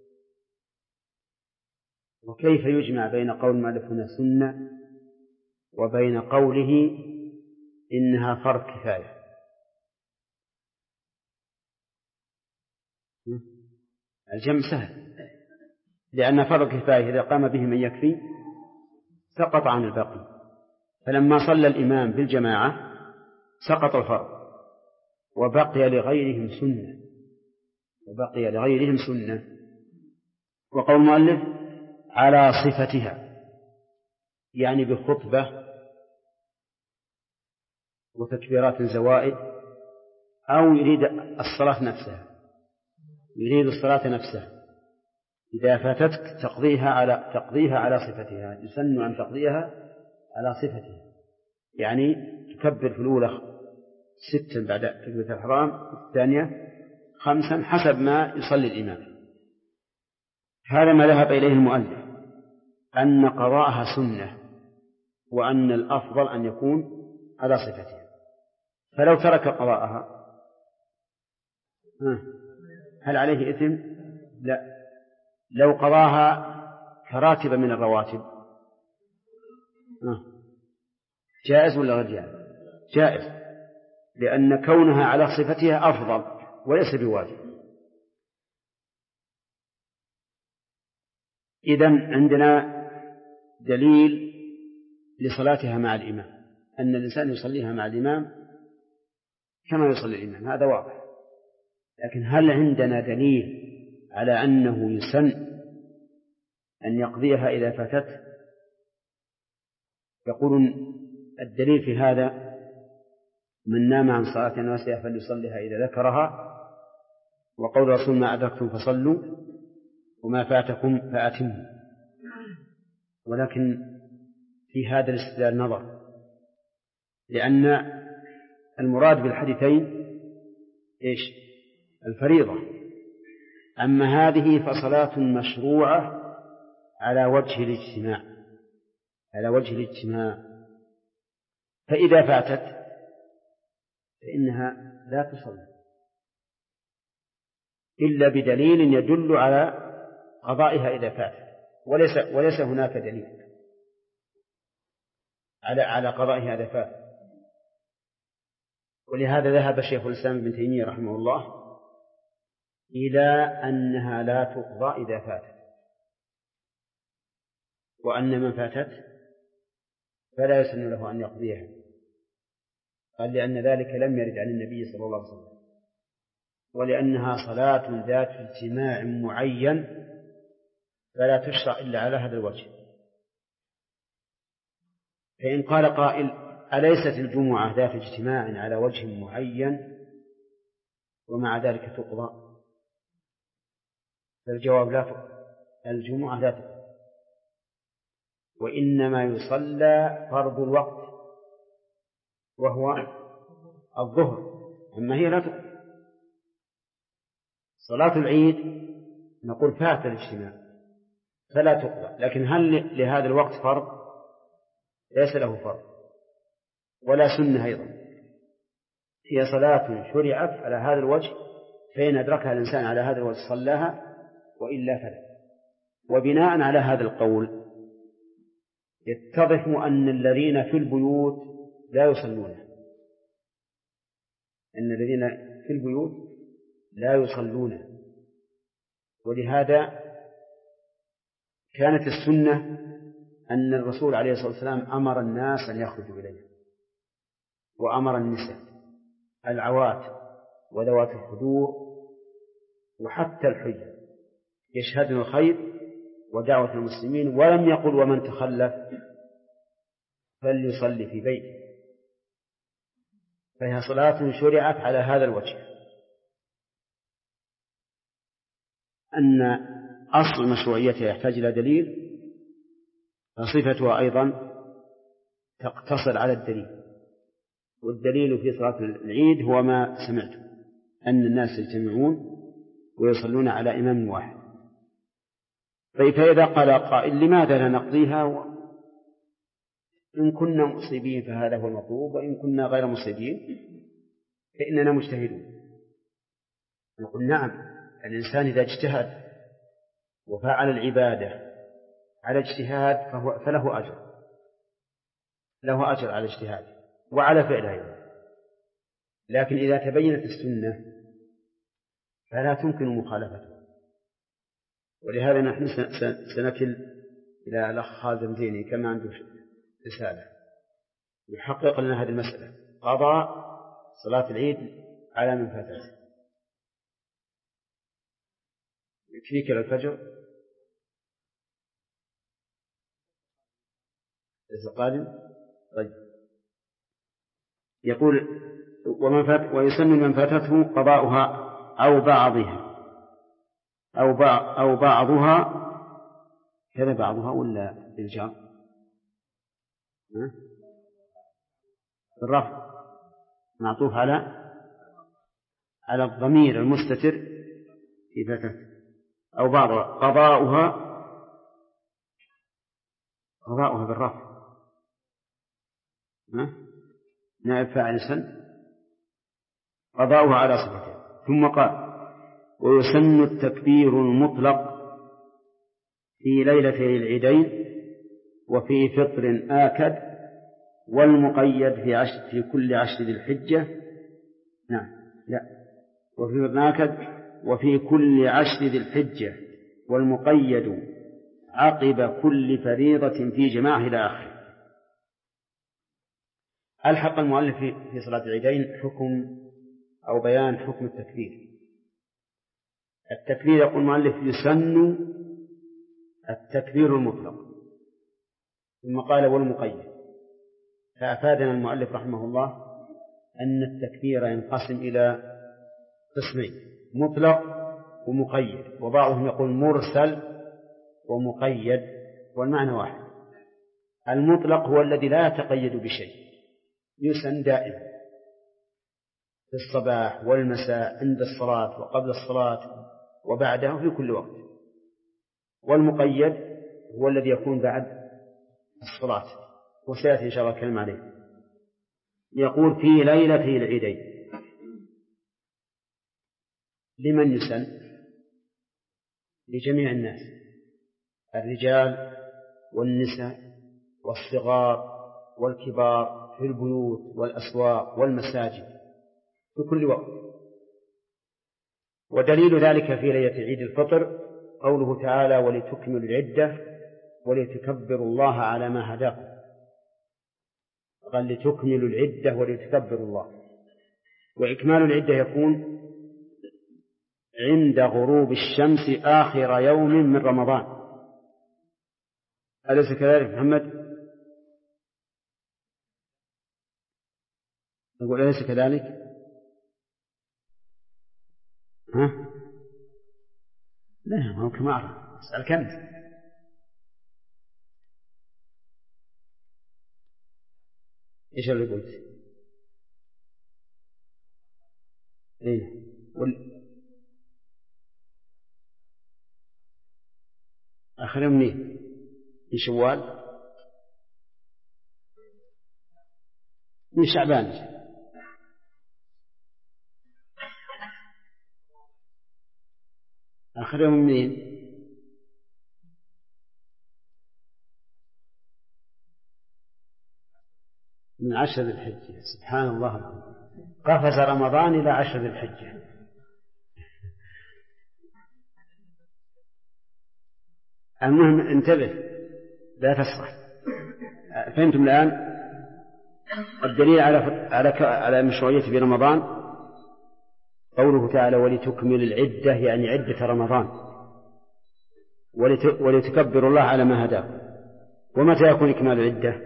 وكيف يجمع بين قول المؤلف هنا سنة وبين قوله إنها فرض كفاية؟ الجمع سهل، لأن فرض كفاية إذا قام به من يكفي سقط عن الباقي. فلما صلى الإمام بالجماعة سقط الفرض وبقي لغيرهم سنة. وقول المؤلف على صفتها، يعني بخطبة وتكبيرات زوائد، أو يريد الصلاة نفسها إذا فاتتك تقضيها على صفتها، يسن أن تقضيها على صفتها، يعني تكبر في الأولى 6 بعد تكبيرة الإحرام، الثانية 5 حسب ما يصلي الإمام. هذا ما ذهب إليه المؤلف، أن قضاءها سنة، وأن الأفضل أن يكون على صفتها. فلو ترك قضاءها هل عليه إثم؟ لا. لو قضاها كراتب من الرواتب جائز ولا غير جائز؟ جائز، لأن كونها على صفتها أفضل وليس بواجب. إذن عندنا دليل لصلاتها مع الإمام، أن الإنسان يصليها مع الإمام كما يصلي الإمام، هذا واضح. لكن هل عندنا دليل على أنه يسن أن يقضيها إذا فاتت؟ يقولون الدليل في هذا من نام عن صلاة ناسية فليصليها إذا ذكرها، وقول رسول ما أدركتم فصلوا وما فاتكم فأتموا. ولكن في هذا الاستدلال نظر، لأن المراد بالحديثين إيش؟ الفريضة. أما هذه فصلاة مشروعة على وجه الاجتماع، فإذا فاتت فإنها لا تصلي إلا بدليل يدل على قضائها إذا فاتت، وليس هناك دليل على قضائها إذا فاتت. ولهذا ذهب شيخ الإسلام ابن تيمية رحمه الله إلى أنها لا تقضى إذا فاتت، وأن من فاتت فلا يسن له أن يقضيها، قال لأن ذلك لم يرد عن النبي صلى الله عليه وسلم، ولأنها صلاة ذات اجتماع معين فلا تشرع إلا على هذا الوجه. فإن قال قائل أليست الجمعة ذات اجتماع على وجه معين ومع ذلك تقضى؟ فالجواب لا تقضى، الجمعة لا تقضى، وإنما يصلى فرض الوقت وهو الظهر، أما هي لا تقضى. صلاة العيد نقول فات الاجتماع فلا تقضى، لكن هل لهذا الوقت فرض؟ ليس له فرض ولا سنة أيضا، هي صلاة شرعت على هذا الوجه، فإن أدركها الإنسان على هذا الوجه صلاها وإلا فلا. وبناء على هذا القول يتضح أن الذين في البيوت لا يصلون، أن الذين في البيوت لا يصلون. ولهذا كانت السنة أن الرسول عليه الصلاة والسلام أمر الناس أن يخرجوا إليه، وأمر النساء العوات وذوات الخدور وحتى الحجة يشهدن الخير ودعوة المسلمين، ولم يقل ومن تخلف فليصلي في بيته. فهي صلاة شرعت على هذا الوجه، أن أصل مشروعيتها يحتاج إلى دليل، فصفتها أيضا تقتصر على الدليل. والدليل في صلاة العيد هو ما سمعت، أن الناس يجتمعون ويصلون على إمام واحد. فإذا قال قائل لماذا لا نقضيها؟ إن كنا مصيبين فهذا هو المطلوب، وإن كنا غير مصيبين فإننا مجتهدون. نقول نعم، الإنسان إذا اجتهد وفعل العبادة على اجتهاد فله أجر، له أجر على اجتهاده وعلى فعله. لكن إذا تبينت السنة فلا تمكن مخالفتها، ولهذا نحن سنكل إلى الأخ خالد المديني كما عنده رسالة يحقق لنا هذه المسألة، قضاء صلاة العيد على من فاتته. يكفيك الفجر ليس قادم. طيب، يقول ويسن من فاتته قضاؤها أو بعضها أو بعضها، كذا بعضها ولا بالجار بالرفع معطوف على الضمير المستتر في فاتته أو بعضها. قضاؤها بالرفع نائب فاعل سن، قضاؤها على صفتها. ثم قال ويسن التكبير المطلق في ليلتي العيدين وفي فطر آكد والمقيد في كل 10 ذي الحجة. وفي فطر آكد وفي كل 10 ذي الحجة والمقيد عقب كل فريضة في جماعة إلى آخره. ألحق المؤلف في صلاة العيدين حكم أو بيان حكم التكبير. التكبير يقول المؤلف يسن التكبير المطلق، ثم قال والمقيد، فأفادنا المؤلف رحمه الله أن التكبير ينقسم إلى قسمين، مطلق ومقيد، وبعضهم يقول مرسل ومقيد والمعنى واحد. المطلق هو الذي لا يتقيد بشيء، يسن دائما في الصباح والمساء عند الصلاة وقبل الصلاة وبعدها في كل وقت. والمقيد هو الذي يكون بعد الصلاة، وسيأتي إن شاء الله الكلام عليه. يقول في ليلتي العيدين، لمن يسن؟ لجميع الناس، الرجال والنساء والصغار والكبار، في البيوت والأسواق والمساجد في كل وقت. ودليل ذلك في ليلة عيد الفطر قوله تعالى ولتكملوا العدة ولتكبروا الله على ما هداكم. قال لتكملوا العدة ولتكبروا الله، وإكمال العدة يكون عند غروب الشمس آخر يوم من رمضان. أليس كذلك محمد؟ يقول أليس كذلك؟ لا، ما هو كما أعرف، اسأل كنت. إيش اللي قلت؟ آخر يوم منين؟ في شوال؟ من شعبان. آخر يوم منين؟ من 10 ذي الحجة. سبحان الله، قفز رمضان إلى 10 ذي الحجة. المهم انتبه لا تسرح. فهمتم الآن الدليل على مشروعية في رمضان؟ قوله تعالى ولتكمل العدة، يعني عدة رمضان، ولتكبروا الله على ما هداكم. ومتى يكون إكمال العدة؟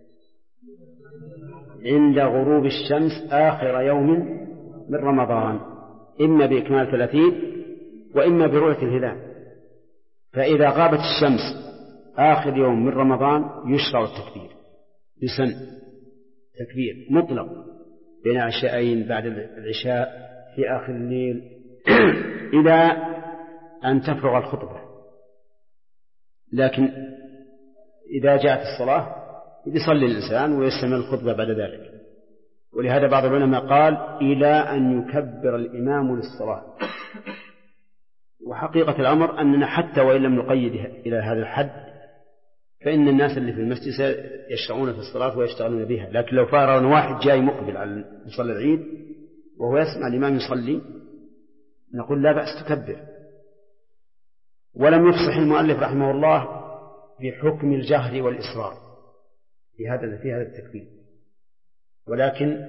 عند غروب الشمس آخر يوم من رمضان، إما بإكمال 30 وإما برؤية الهلال. فإذا غابت الشمس آخر يوم من رمضان يشرع التكبير، يسن تكبير مطلق بين عشاءين بعد العشاء في آخر الليل إلى أن تفرغ الخطبة. لكن إذا جاءت الصلاة يصلي الإنسان ويستمر الخطبة بعد ذلك. ولهذا بعض العلماء قال إلى أن يكبر الإمام للصلاة. وحقيقة الأمر أننا حتى وإن لم نقيدها إلى هذا الحد فإن الناس اللي في المسجد يشرعون في الصلاة ويشتغلون بها. لكن لو فرض واحد جاي مقبل على مصلى العيد وهو يسمع الإمام يصلي نقول لا بأس تكبر. ولم يفصح المؤلف رحمه الله بحكم الجهر والإصرار في هذا التكبير، ولكن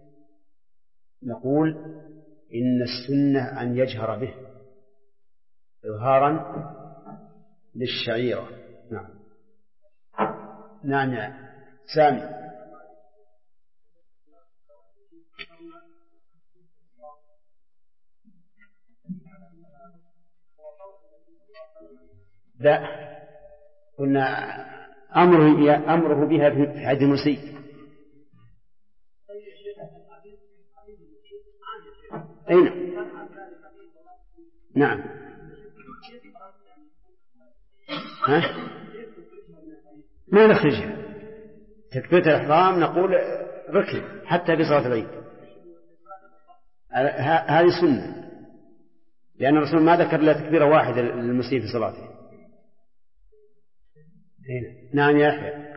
نقول إن السنة أن يجهر به إظهارا للشعيرة. نعم يا سامي. لا، قلنا أمره بها في حد المسيء. أين؟ نعم. ها؟ ما نخرجها تكبيرة الإحرام، نقول ركن حتى في صلاة العيد، هذه سنة، لأن الرسول ما ذكر إلا تكبيرة واحدة للمسيء في صلاته. نعم يا أخي.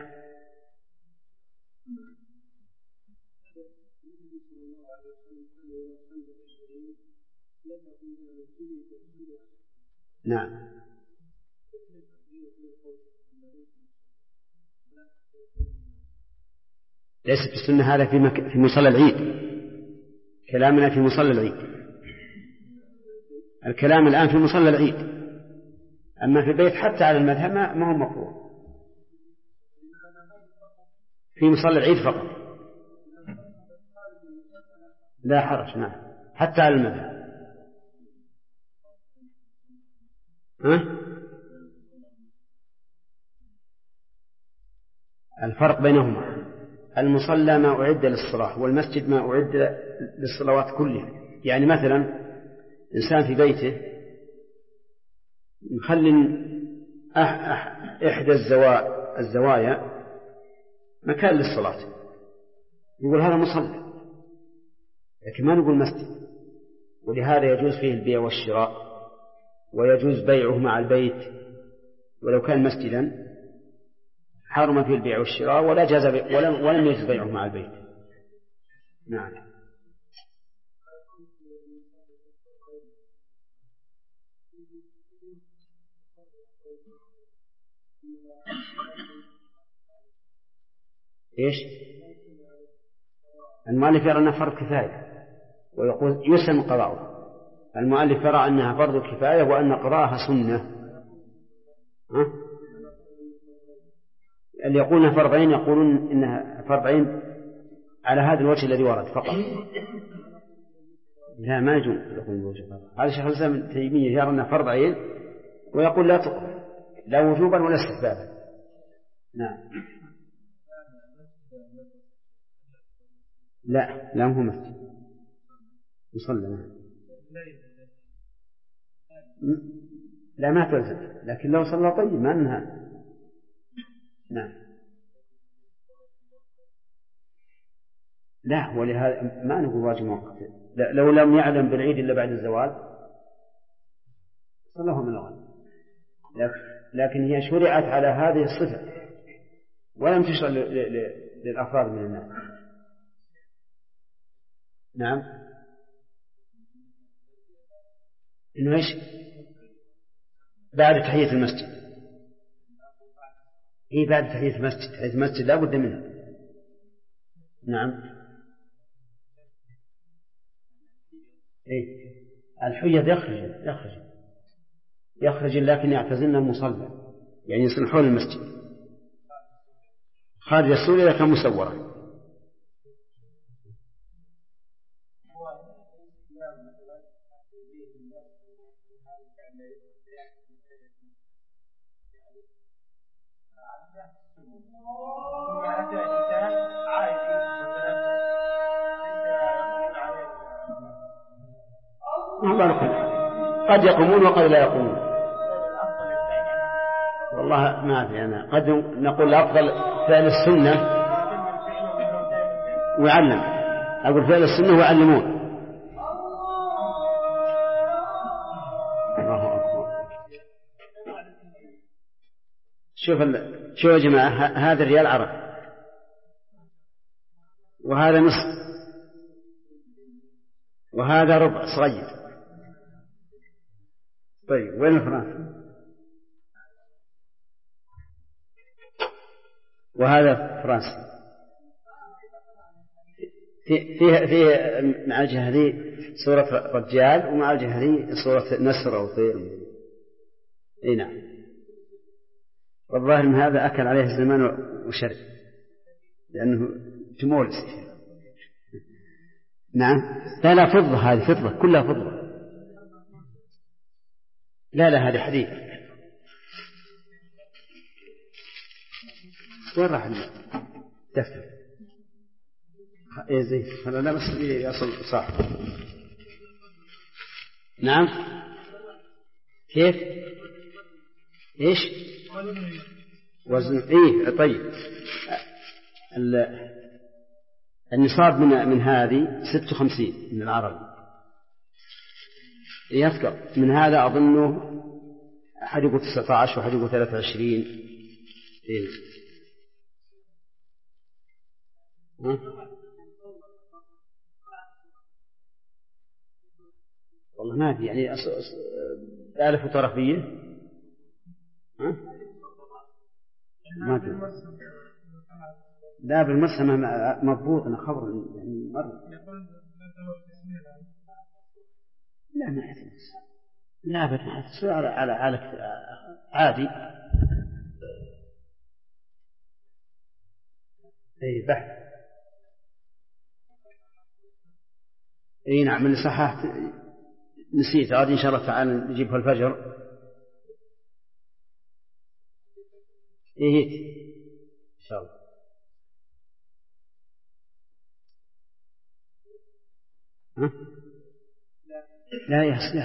نعم. ليست السنة هذا في مصلى العيد، كلامنا في مصلى العيد، الكلام الآن في مصلى العيد، أما في البيت حتى على المذهب ما هو مكروه، في مصلى العيد فقط لا حرج. نعم حتى على المذهب. الفرق بينهما المصلى ما أعد للصلاة، والمسجد ما أعد للصلوات كلها. يعني مثلا إنسان في بيته يخلي إحدى الزوايا مكان للصلاة، يقول هذا مصلى، لكن ما نقول مسجد. ولهذا يجوز فيه البيع والشراء، ويجوز بيعه مع البيت، ولو كان مسجدا حرم فيه البيع والشراء ولم يجوز بيعه مع البيت. نعم. إيش؟ المؤلف يرى أنها فرض كفاية ويقول يسن قضاؤه. المؤلف يرى أنها فرض كفاية وأن قضاءها سنة. اللي يقولون فرضين يقولون إنها فرضين على هذا الوجه الذي ورد فقط. لا، ما يجوز يقول الوجه فقط. هذا شيخ الإسلام ابن تيمية يرى أنها فرض عين ويقول لا تقضى لا وجوبا ولا استحبابا. نعم. لا هو مسجد يصلى. لا ما تلزم، لكن لو صلى طيب ما ننهى. نعم. لا، ولهذا ما نقول واجب مؤقت. لو لم يعلم بالعيد إلا بعد الزوال صلاه من الأول، لكن هي شرعت على هذه الصفة ولم تشرع للأفراد من الناس. نعم. إنه إيش؟ بعد تحية المسجد. إيه بعد تحية المسجد، تحية المسجد لا بد منها. نعم. إيه الحية يخرج لكن يعتزلن المصلى، يعني يصير حول المسجد خارج السور إذا كان مسورا. قد يقومون وقد لا يقومون، والله ما أدري أنا. قد نقول الأفضل فعل السنة ويعلم، أقول فعل السنة ويعلمون. الله أكبر. شوف يا جماعة، هذا الريال عرب وهذا نصف وهذا ربع صغير. طيب وين الفرنسي؟ وهذا فرنسي. فيه مع الجهة هذه سورة رجال ومع الجهة هذه سورة نسر أو طير. إيه نعم. والظاهر من هذا أكل عليه الزمان وشرب لأنه جمول. نعم. لا فضة، هذه فضة كلها فضة. لا هذه حديد. وين راح دفتر؟ إيه زين. هذا لا بس يصل صح. نعم. كيف؟ إيش؟ وزن. إيه طيب. النصاب من هذه 56 من العربي. يذكر من هذا أظنه أحد يقول 19 وأحد يقول 23. إيه. والله ما أدري يعني ألف وطرفية. ما أدري. لا بالمسحة مضبوط. أنا خبر يعني مرة. لا ما يحتاج. لا بس على عادي. أي بحث. أي نعم. من صححت نسيت. عاد إن شاء الله تعالى نجيبها الفجر. إيه إن شاء الله. ها؟ لا يصل.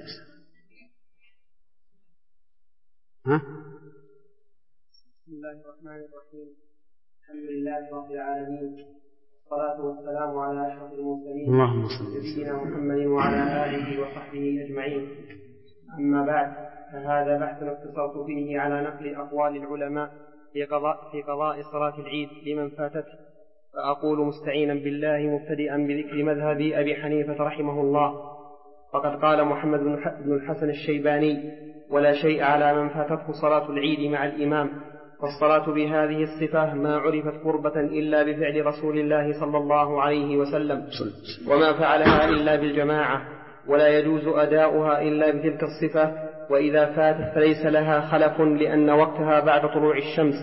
ها؟ بسم الله الرحمن الرحيم. الحمد لله رب العالمين، والصلاة والسلام على أشرف المرسلين اللهم صل سيدنا محمد وعلى آله وصحبه أجمعين. أما بعد، فهذا بحث اقتصرت فيه على نقل أقوال العلماء في قضاء صلاة العيد لمن فاتته، فأقول مستعينا بالله مبتدئا بذكر مذهب أبي حنيفة رحمه الله. فقد قال محمد بن الحسن الشيباني: ولا شيء على من فاتته صلاة العيد مع الإمام، فالصلاة بهذه الصفة ما عرفت قربة إلا بفعل رسول الله صلى الله عليه وسلم، وما فعلها إلا بالجماعة، ولا يجوز أداؤها إلا بتلك الصفة، وإذا فاتت فليس لها خلف لأن وقتها بعد طلوع الشمس،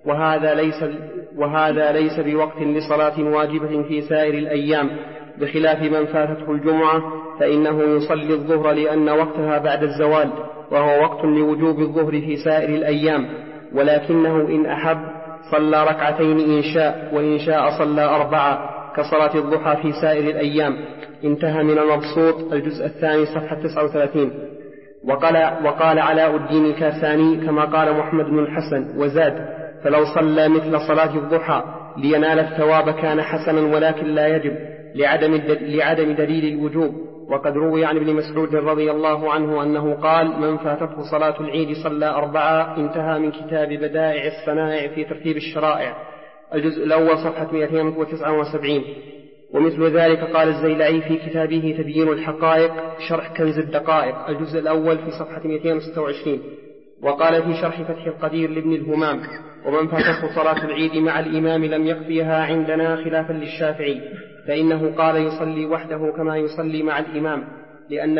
وهذا ليس بوقت لصلاة واجبة في سائر الأيام، بخلاف من فاتته الجمعة فإنه يصلي الظهر لأن وقتها بعد الزوال، وهو وقت لوجوب الظهر في سائر الأيام، ولكنه إن أحب صلى ركعتين إن شاء، وإن شاء صلى 4 كصلاة الضحى في سائر الأيام. انتهى من المبسوط الجزء الثاني صفحة 39. وقال علاء الدين الكاساني كما قال محمد بن الحسن وزاد: فلو صلى مثل صلاة الضحى لينال الثواب كان حسنا، ولكن لا يجب لعدم دليل الوجوب. وقد روي عن ابن مسعود رضي الله عنه أنه قال: من فاتته صلاة العيد صلى 4. انتهى من كتاب بدائع الصنائع في ترتيب الشرائع الجزء الأول صفحة 279. ومثل ذلك قال الزيلعي في كتابه تبيين الحقائق شرح كنز الدقائق الجزء الأول في صفحة 226. وقال في شرح فتح القدير لابن الهمام: ومن فاتته صلاة العيد مع الإمام لم يقضيها عندنا خلافا للشافعي، فإنه قال يصلي وحده كما يصلي مع الإمام، لأن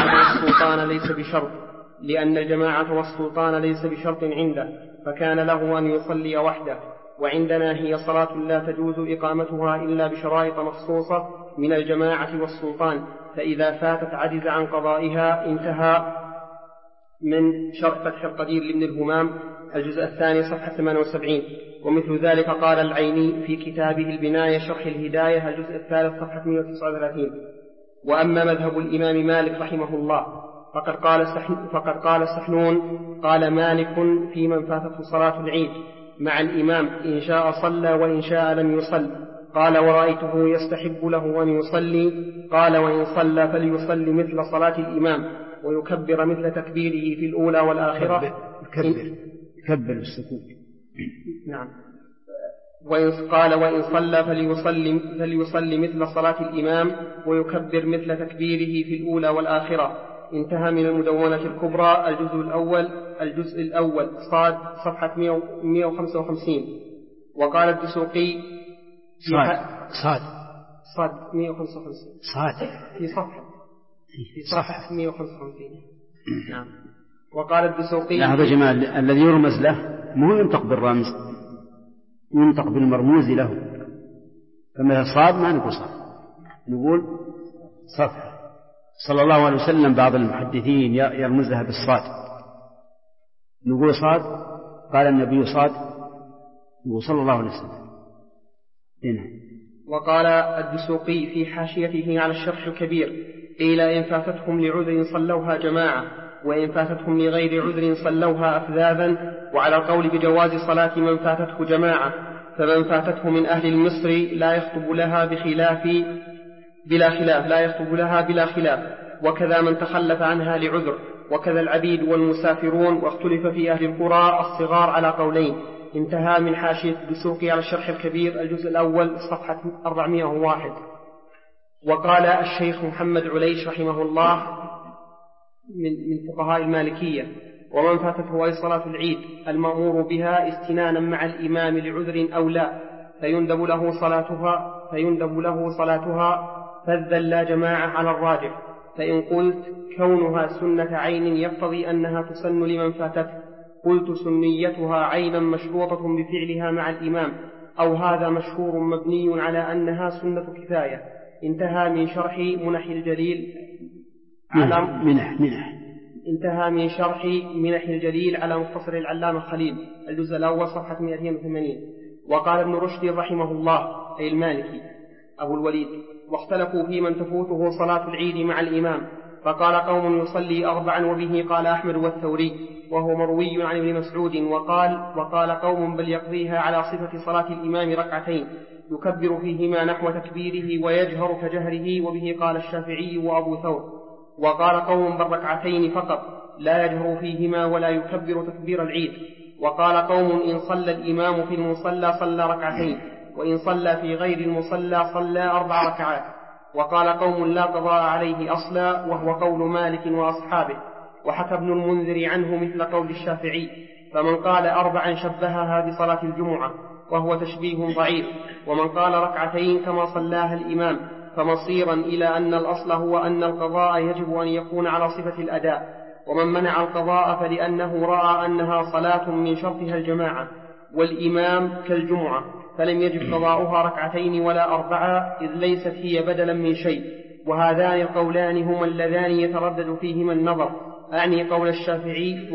الجماعة والسلطان ليس بشرط عنده، فكان له أن يصلي وحده. وعندنا هي صلاة لا تجوز إقامتها إلا بشرائط مخصوصة من الجماعة والسلطان، فإذا فاتت عجز عن قضائها. انتهى من شرح فتح القدير لابن الهمام الجزء الثاني صفحة 78. ومثل ذلك قال العيني في كتابه البناية شرح الهداية الجزء الثالث صفحة 139. وأما مذهب الإمام مالك رحمه الله فقد قال السحنون: قال مالك في من فاتته صلاة العيد مع الإمام إن شاء صلى وإن شاء لم يصل. قال: ورأيته يستحب له أن يصلي. قال: وإن صلى فليصلي مثل صلاة الإمام ويكبر مثل تكبيره في الأولى والآخرة. كبر السكوت. نعم. قال: وإن صلى فليصلي مثل صلاة الإمام ويكبر مثل تكبيره في الأولى والآخرة. انتهى من المدونة الكبرى الجزء الأول صاد صفحة 155. وقال الدسوقي صاد 155 صاد في صفحة 155. نعم. وقال الدسوقي لا، هذا جمال الذي يرمز له مو ينطق بالرمز، ينطق بالمرموز له. فما صاد ما نقول صاد، نقول صفحة. صلى الله عليه وسلم بعض المحدثين يرمز لها بالصاد، نقول صاد. قال النبي صاد، نقول صلى الله عليه وسلم. وقال الدسوقي في حاشيته على الشرح الكبير: قيل إن فاتتهم لعذر صلوها جماعة، وإن فاتتهم لغير عذر صلوها أفذاذا. وعلى القول بجواز صلاة من فاتته جماعة، فمن فاتته من أهل المصر لا يخطب لها بلا خلاف، وكذا من تخلف عنها لعذر، وكذا العبيد والمسافرون. واختلف في أهل القرى الصغار على قولين. انتهى من حاشية الدسوقي على الشرح الكبير الجزء الأول صفحة 401. وقال الشيخ محمد عليش رحمه الله من فقهاء المالكية: ومن فاتته أي صلاة العيد المأمور بها استنانا مع الإمام لعذر أو لا فيندب له صلاتها فذا لا جماعة على الراجح. فإن قلت كونها سنة عين يقتضي أنها تسن لمن فاتته، قلت سنيتها عينا مشروطة بفعلها مع الإمام، أو هذا مشهور مبني على أنها سنة كفاية. انتهى من شرح منح الجليل على مختصر العلامة خليل الجزء الأول صفحة 280. وقال ابن رشد رحمه الله أي المالكي أبو الوليد: واختلفوا في من تفوته صلاة العيد مع الإمام، فقال قوم يصلي 4، وبه قال أحمد والثوري، وهو مروي عن ابن مسعود. وقال قوم بل يقضيها على صفة صلاة الإمام 2 يكبر فيهما نحو تكبيره ويجهر كجهره، وبه قال الشافعي وأبو ثور. وقال قوم بل 2 فقط لا يجهر فيهما ولا يكبر تكبير العيد. وقال قوم إن صلى الإمام في المصلى صلى 2، وإن صلى في غير المصلى صلى 4 ركعات. وقال قوم لا قضاء عليه أصلا، وهو قول مالك وأصحابه. وحكى ابن المنذر عنه مثل قول الشافعي. فمن قال 4 شبهها بصلاة الجمعة، وهو تشبيه ضعيف. ومن قال 2 كما صلاها الإمام، فمصيرا إلى أن الأصل هو أن القضاء يجب أن يكون على صفة الأداء. ومن منع القضاء فلأنه رأى أنها صلاة من شرطها الجماعة، والإمام كالجمعة، فلم يجب قضاؤها 2 ولا 4، إذ ليست هي بدلا من شيء. وهذان القولان هما اللذان يتردد فيهما النظر، أعني قول الشافعي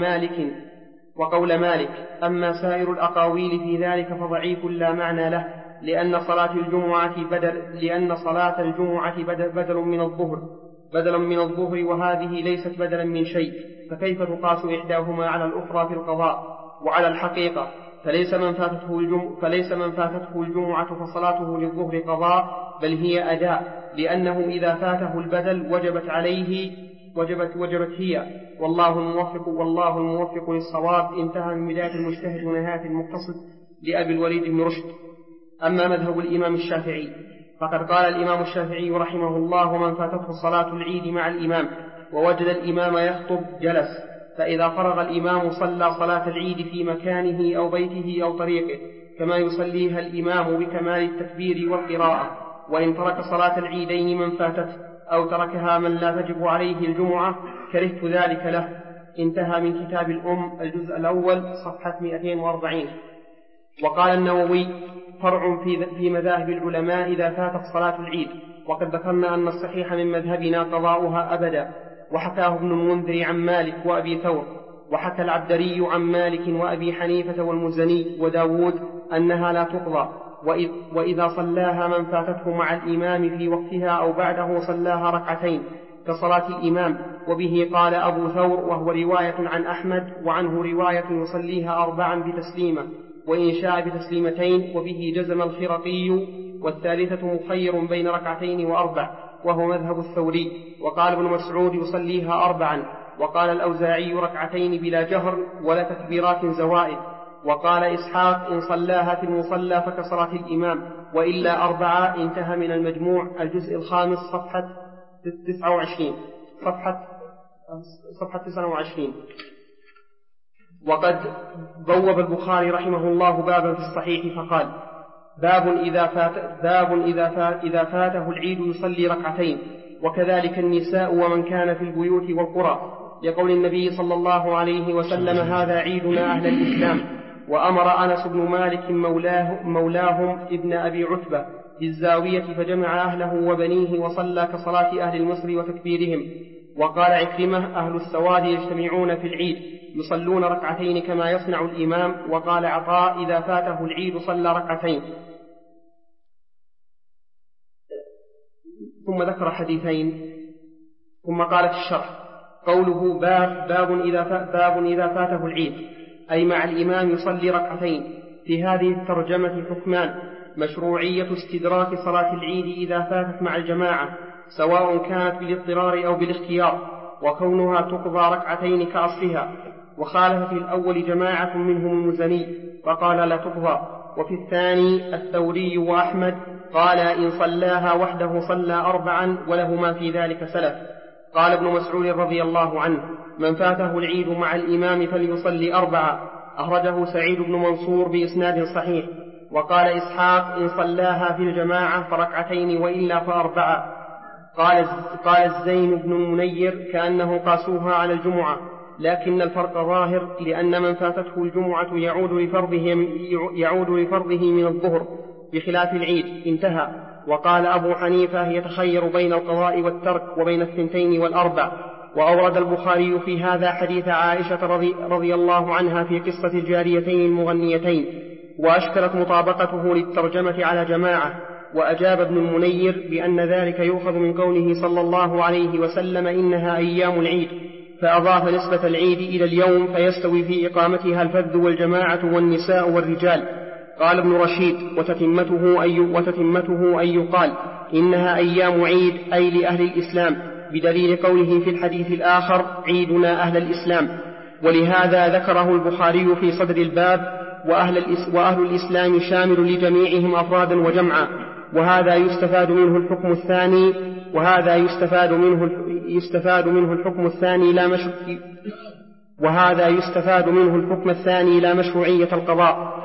وقول مالك. أما سائر الأقاويل في ذلك فضعيف لا معنى له، لأن صلاة الجمعة بدل من الظهر، وهذه ليست بدلا من شيء، فكيف تقاس إحداهما على الأخرى في القضاء؟ وعلى الحقيقة فليس من فاتته الجمعة فصلاته للظهر قضاء، بل هي أداء، لأنه إذا فاته البدل وجبت هي، والله الموفق للصواب. انتهى من بداية المجتهد ونهاية المقتصد لأبي الوليد بن رشد. أما مذهب الإمام الشافعي فقد قال الإمام الشافعي رحمه الله: ومن فاتته صلاة العيد مع الإمام ووجد الإمام يخطب جلس، فإذا فرغ الإمام صلى صلاة العيد في مكانه أو بيته أو طريقه، كما يصليها الإمام بكمال التكبير والقراءة. وإن ترك صلاة العيدين من فاتته أو تركها من لا تجب عليه الجمعة كرهت ذلك له. انتهى من كتاب الأم الجزء الأول صفحة 240. وقال النووي: فرع في مذاهب العلماء إذا فاتت صلاة العيد، وقد ذكرنا أن الصحيح من مذهبنا قضاؤها أبدا. وحكاه ابن المنذر عن مالك وأبي ثور، وحكى العبدري عن مالك وأبي حنيفة والمزني وداود أنها لا تقضى، وإذا صلاها من فاتته مع الإمام في وقتها أو بعده صلاها 2 كصلاة الإمام. وبه قال أبو ثور، وهو رواية عن أحمد، وعنه رواية يصليها 4 بتسليمة، وإن شاء ب2، وبه جزم الخرقي، والثالثة مخير بين 2 و4، وهو مذهب الثوري. وقال ابن مسعود يصليها 4، وقال الأوزاعي 2 بلا جهر ولا تكبيرات زوائد. وقال إسحاق إن صلاها في المصلى فكصلاة الإمام، وإلا 4. انتهى من المجموع الجزء الخامس صفحة 29. وقد بوب البخاري رحمه الله بابا في الصحيح فقال: باب إذا فاته العيد يصلي ركعتين، وكذلك النساء ومن كان في البيوت والقرى، لقول النبي صلى الله عليه وسلم: هذا عيدنا أهل الإسلام. وأمر أنس بن مالك مولاهم ابن أبي عتبة بالزاوية فجمع أهله وبنيه وصلى كصلاة أهل مصر وتكبيرهم. وقال عكرمة: أهل السواد يجتمعون في العيد يصلون ركعتين كما يصنع الإمام. وقال عطاء: إذا فاته العيد صلى ركعتين. ثم ذكر حديثين. ثم قال في الشرح: قوله باب إذا فاته العيد أي مع الإمام يصلي ركعتين. في هذه الترجمة حكمان: مشروعية استدراك صلاة العيد إذا فاتت مع الجماعة سواء كانت بالاضطرار أو بالاختيار، وكونها تقضى ركعتين كأصلها. وخالف في الأول جماعة منهم المزني فقال لا تقضى، وفي الثاني الثوري وأحمد قال إن صلاها وحده صلى 4 ولهما في ذلك سلف. قال ابن مسعود رضي الله عنه: من فاته العيد مع الإمام فليصلي 4. أخرجه سعيد بن منصور بإسناد صحيح. وقال إسحاق: إن صلاها في الجماعة فركعتين وإلا ف4. قال الزين بن المنير: كأنه قاسوها على الجمعة، لكن الفرق ظاهر، لأن من فاتته الجمعة يعود لفرضه من الظهر بخلاف العيد. انتهى. وقال أبو حنيفة: يتخير بين القضاء والترك وبين 2 و4. وأورد البخاري في هذا حديث عائشة رضي الله عنها في قصة الجاريتين المغنيتين، وأشكلت مطابقته للترجمة على جماعة. وأجاب ابن المنير بأن ذلك يؤخذ من قوله صلى الله عليه وسلم: إنها أيام العيد، فأضاف نسبة العيد إلى اليوم، فيستوي في إقامتها الفذ والجماعة والنساء والرجال. قال ابن رشيد: وتتمته أن يقال إنها أيام عيد أي لأهل الإسلام، بدليل قوله في الحديث الآخر: عيدنا أهل الإسلام. ولهذا ذكره البخاري في صدر الباب: وأهل الإسلام شامل لجميعهم أفرادا وجمعا. وهذا يستفاد منه الحكم الثاني لا مشروعية القضاء.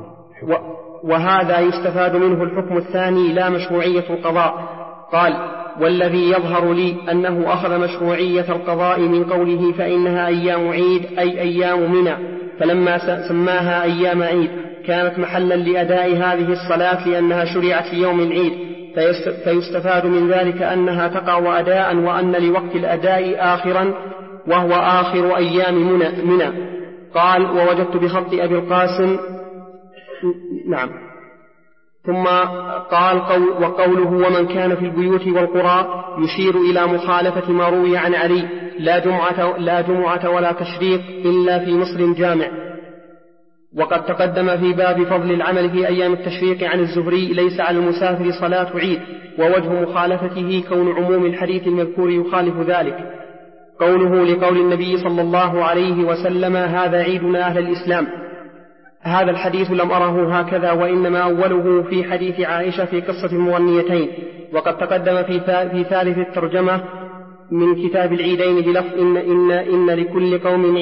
قال: والذي يظهر لي أنه أخذ مشروعية القضاء من قوله فإنها أيام عيد أي أيام منى، فلما سماها أيام عيد كانت محلا لأداء هذه الصلاة لأنها شرعت في يوم العيد، فيستفاد من ذلك أنها تقع أداء، وأن لوقت الأداء آخرا وهو آخر أيام منى. قال: ووجدت بخط أبي القاسم. نعم. ثم قال: وقوله ومن كان في البيوت والقرى يشير إلى مخالفة ما روي عن علي: لا جمعة ولا تشريق إلا في مصر جامع. وقد تقدم في باب فضل العمل في أيام التشريق عن الزهري: ليس على المسافر صلاة عيد. ووجه مخالفته كون عموم الحديث المذكور يخالف ذلك. قوله لقول النبي صلى الله عليه وسلم: هذا عيدنا أهل الإسلام. هذا الحديث لم أره هكذا، وإنما أوله في حديث عائشة في قصة المغنيتين. وقد تقدم في ثالث الترجمة من كتاب العيدين بلفظ إن لكل قوم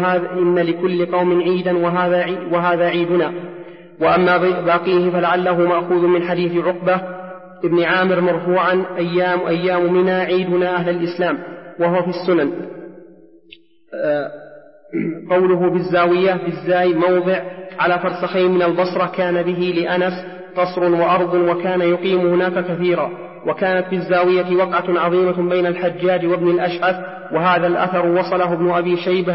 عيدا وهذا عيدنا. وأما باقيه فلعله مأخوذ من حديث عقبة ابن عامر مرفوعا: أيام منى عيدنا أهل الإسلام، وهو في السنن. قوله بالزاوية بالزاي موضع على فرسخين من البصرة، كان به لأنس قصر وأرض، وكان يقيم هناك كثيرا. وكانت بالزاوية وقعة عظيمة بين الحجاج وابن الأشعث. وهذا الأثر وصله ابن أبي شيبة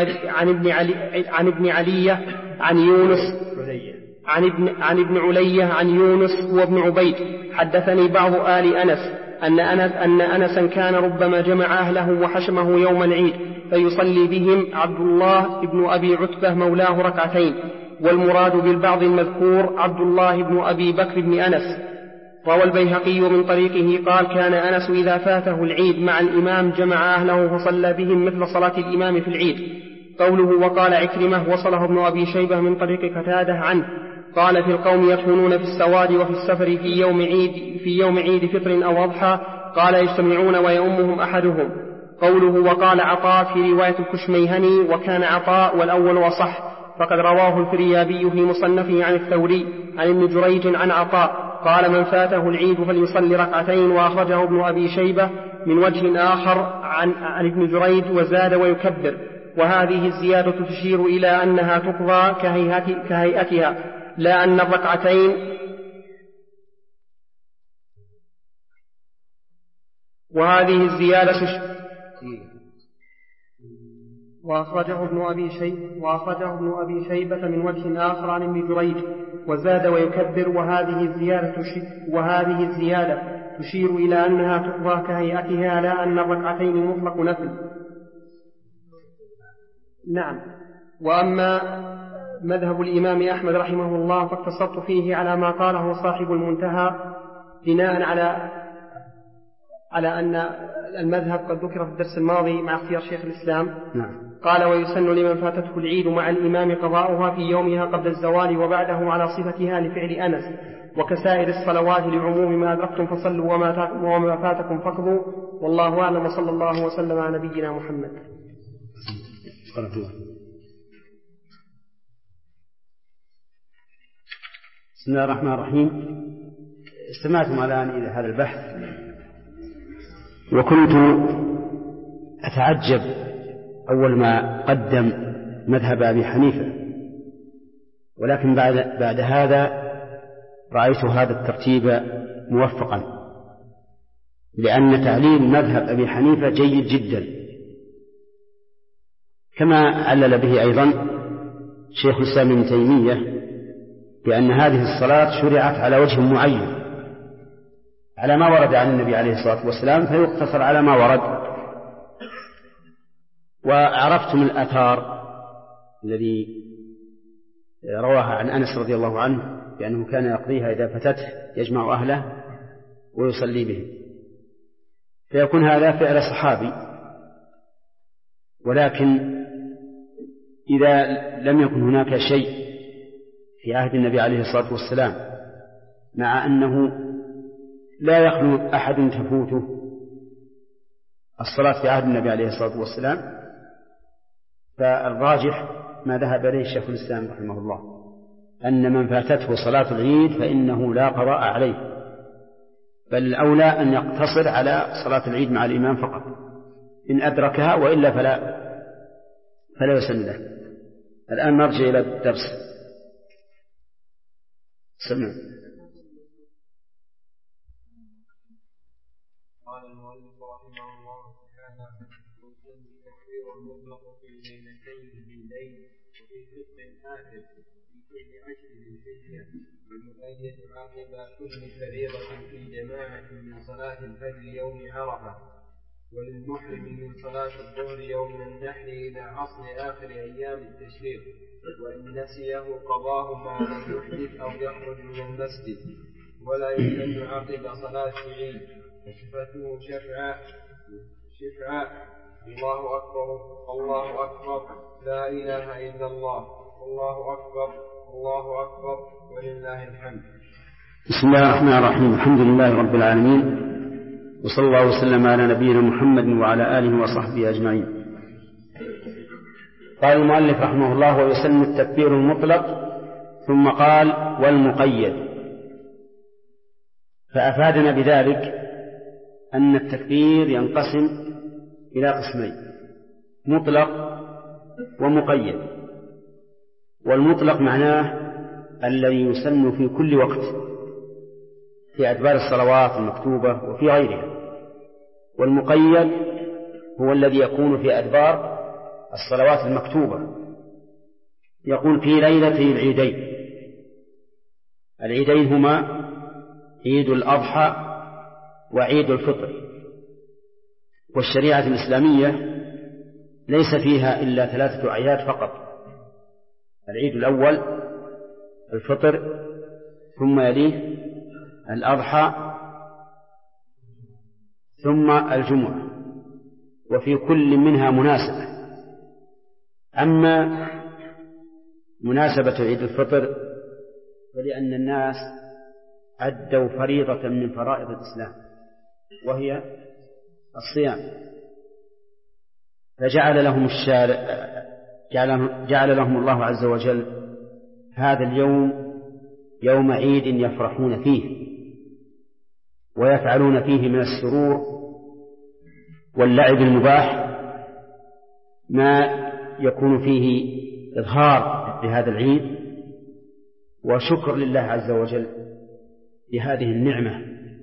عن ابن علية عن يونس عن ابن علية عن يونس وابن عبيد. حدثني بعض آل أنس أن أنسا كان ربما جمع أهله وحشمه يوم العيد فيصلي بهم عبد الله بن أبي عتبة مولاه ركعتين. والمراد بالبعض المذكور عبد الله بن أبي بكر بن أنس. روى البيهقي من طريقه قال: كان أنس إذا فاته العيد مع الإمام جمع أهله فصلى بهم مثل صلاة الإمام في العيد. قوله وقال عكرمة وصله ابن أبي شيبة من طريق قتادة عنه قال: في القوم يكونون في السواد وفي السفر في يوم عيد فطر أو أضحى. قال: يجتمعون ويؤمهم أحدهم. قوله وقال عطاء في رواية الكشميهني وكان عطاء والأول وصح، فقد رواه الفريابي في مصنفه عن الثوري عن ابن جريج عن عطاء قال من فاته العيد فليصلي ركعتين، وأخرجه ابن أبي شيبة من وجه آخر عن ابن جريج وزاد ويكبر. وهذه الزيادة تشير إلى أنها تقضى كهيئتها، لا أن الركعتين. وهذه الزيادة وأخرجه ابن أبي شيبة من وجه آخر عن ابن جريج وزاد ويكبر. وهذه الزيادة تشير إلى أنها تقضى كهيئتها، لا أن الركعتين مطلق نفل. نعم. وأما مذهب الإمام أحمد رحمه الله فاقتصرت فيه على ما قاله صاحب المنتهى، بناء على أن المذهب قد ذكر في الدرس الماضي مع اختيار شيخ الإسلام. نعم. قال ويسن لمن فاتته العيد مع الإمام قضاؤها في يومها قبل الزوال وبعده على صفتها لفعل أنس، وكسائر الصلوات لعموم ما أدركتم فصلوا وما فاتكم فقضوا. والله أعلم، وصلى الله وسلم على نبينا محمد. بسم الله الرحمن الرحيم. استمعتم الآن إلى هذا البحث، وكنت أتعجب أول ما قدم مذهب أبي حنيفة، ولكن بعد هذا رأيت هذا الترتيب موفقا، لأن تعليل مذهب أبي حنيفة جيد جدا، كما علل به أيضا شيخ الإسلام ابن تيمية بأن هذه الصلاة شرعت على وجه معين، على ما ورد عن النبي عليه الصلاة والسلام، فيقتصر على ما ورد. وعرفتم الآثار الذي رواها عن أنس رضي الله عنه بأنه كان يقضيها إذا فتته، يجمع أهله ويصلي بهم، فيكون هذا فعل صحابي. ولكن إذا لم يكن هناك شيء في عهد النبي عليه الصلاة والسلام، مع أنه لا يخلو أحد تفوته الصلاة في عهد النبي عليه الصلاة والسلام، فالراجح ما ذهب إليه شيخ الإسلام رحمه الله، أن من فاتته صلاة العيد فإنه لا قضاء عليه، بل الأولى أن يقتصر على صلاة العيد مع الإمام فقط إن أدركها، وإلا فلا يسن له. الآن نرجع إلى الدرس. سمع. قال المؤلف رحمه الله تعالى: ويسن التكبير المطلق في الليلتين بالليل وفي فطر آخر في كل عشر بالحجة، والمقيد عقب كل فريضة في جماعة من صلاة الفجر يوم عرفة، وللمحرم من صلاة الظهر يوم النحر إلى عصر آخر أيام التشريق، وإن نسيه قضاه ما لم يحدث أو يخرج من المسجد، ولا يسن عقب صلاة العيد، وصفته شفعاء الله أكبر الله أكبر لا إله إلا الله الله أكبر الله أكبر ولله الحمد. بسم الله الرحمن الرحيم. الحمد لله رب العالمين، وصلى الله وسلم على نبينا محمد وعلى آله وصحبه أجمعين. قال المؤلف رحمه الله: ويسن التكبير المطلق، ثم قال: والمقيد. فأفادنا بذلك أن التكبير ينقسم إلى قسمين: مطلق ومقيد. والمطلق معناه الذي يسن في كل وقت في أدبار الصلوات المكتوبة وفي غيرها، والمقيد هو الذي يكون في أدبار الصلوات المكتوبة. يقول: في ليلتي العيدين هما عيد الأضحى وعيد الفطر. والشريعة الإسلامية ليس فيها إلا 3 أعياد فقط: العيد الأول الفطر، ثم يليه الأضحى، ثم الجمعة، وفي كل منها مناسبة. أما مناسبة عيد الفطر فلأن الناس أدوا فريضة من فرائض الإسلام، وهي الصيام، فجعل لهم جعل لهم الله عز وجل هذا اليوم يوم عيد يفرحون فيه ويفعلون فيه من السرور واللعب المباح ما يكون فيه إظهار لهذا العيد وشكر لله عز وجل لهذه النعمة،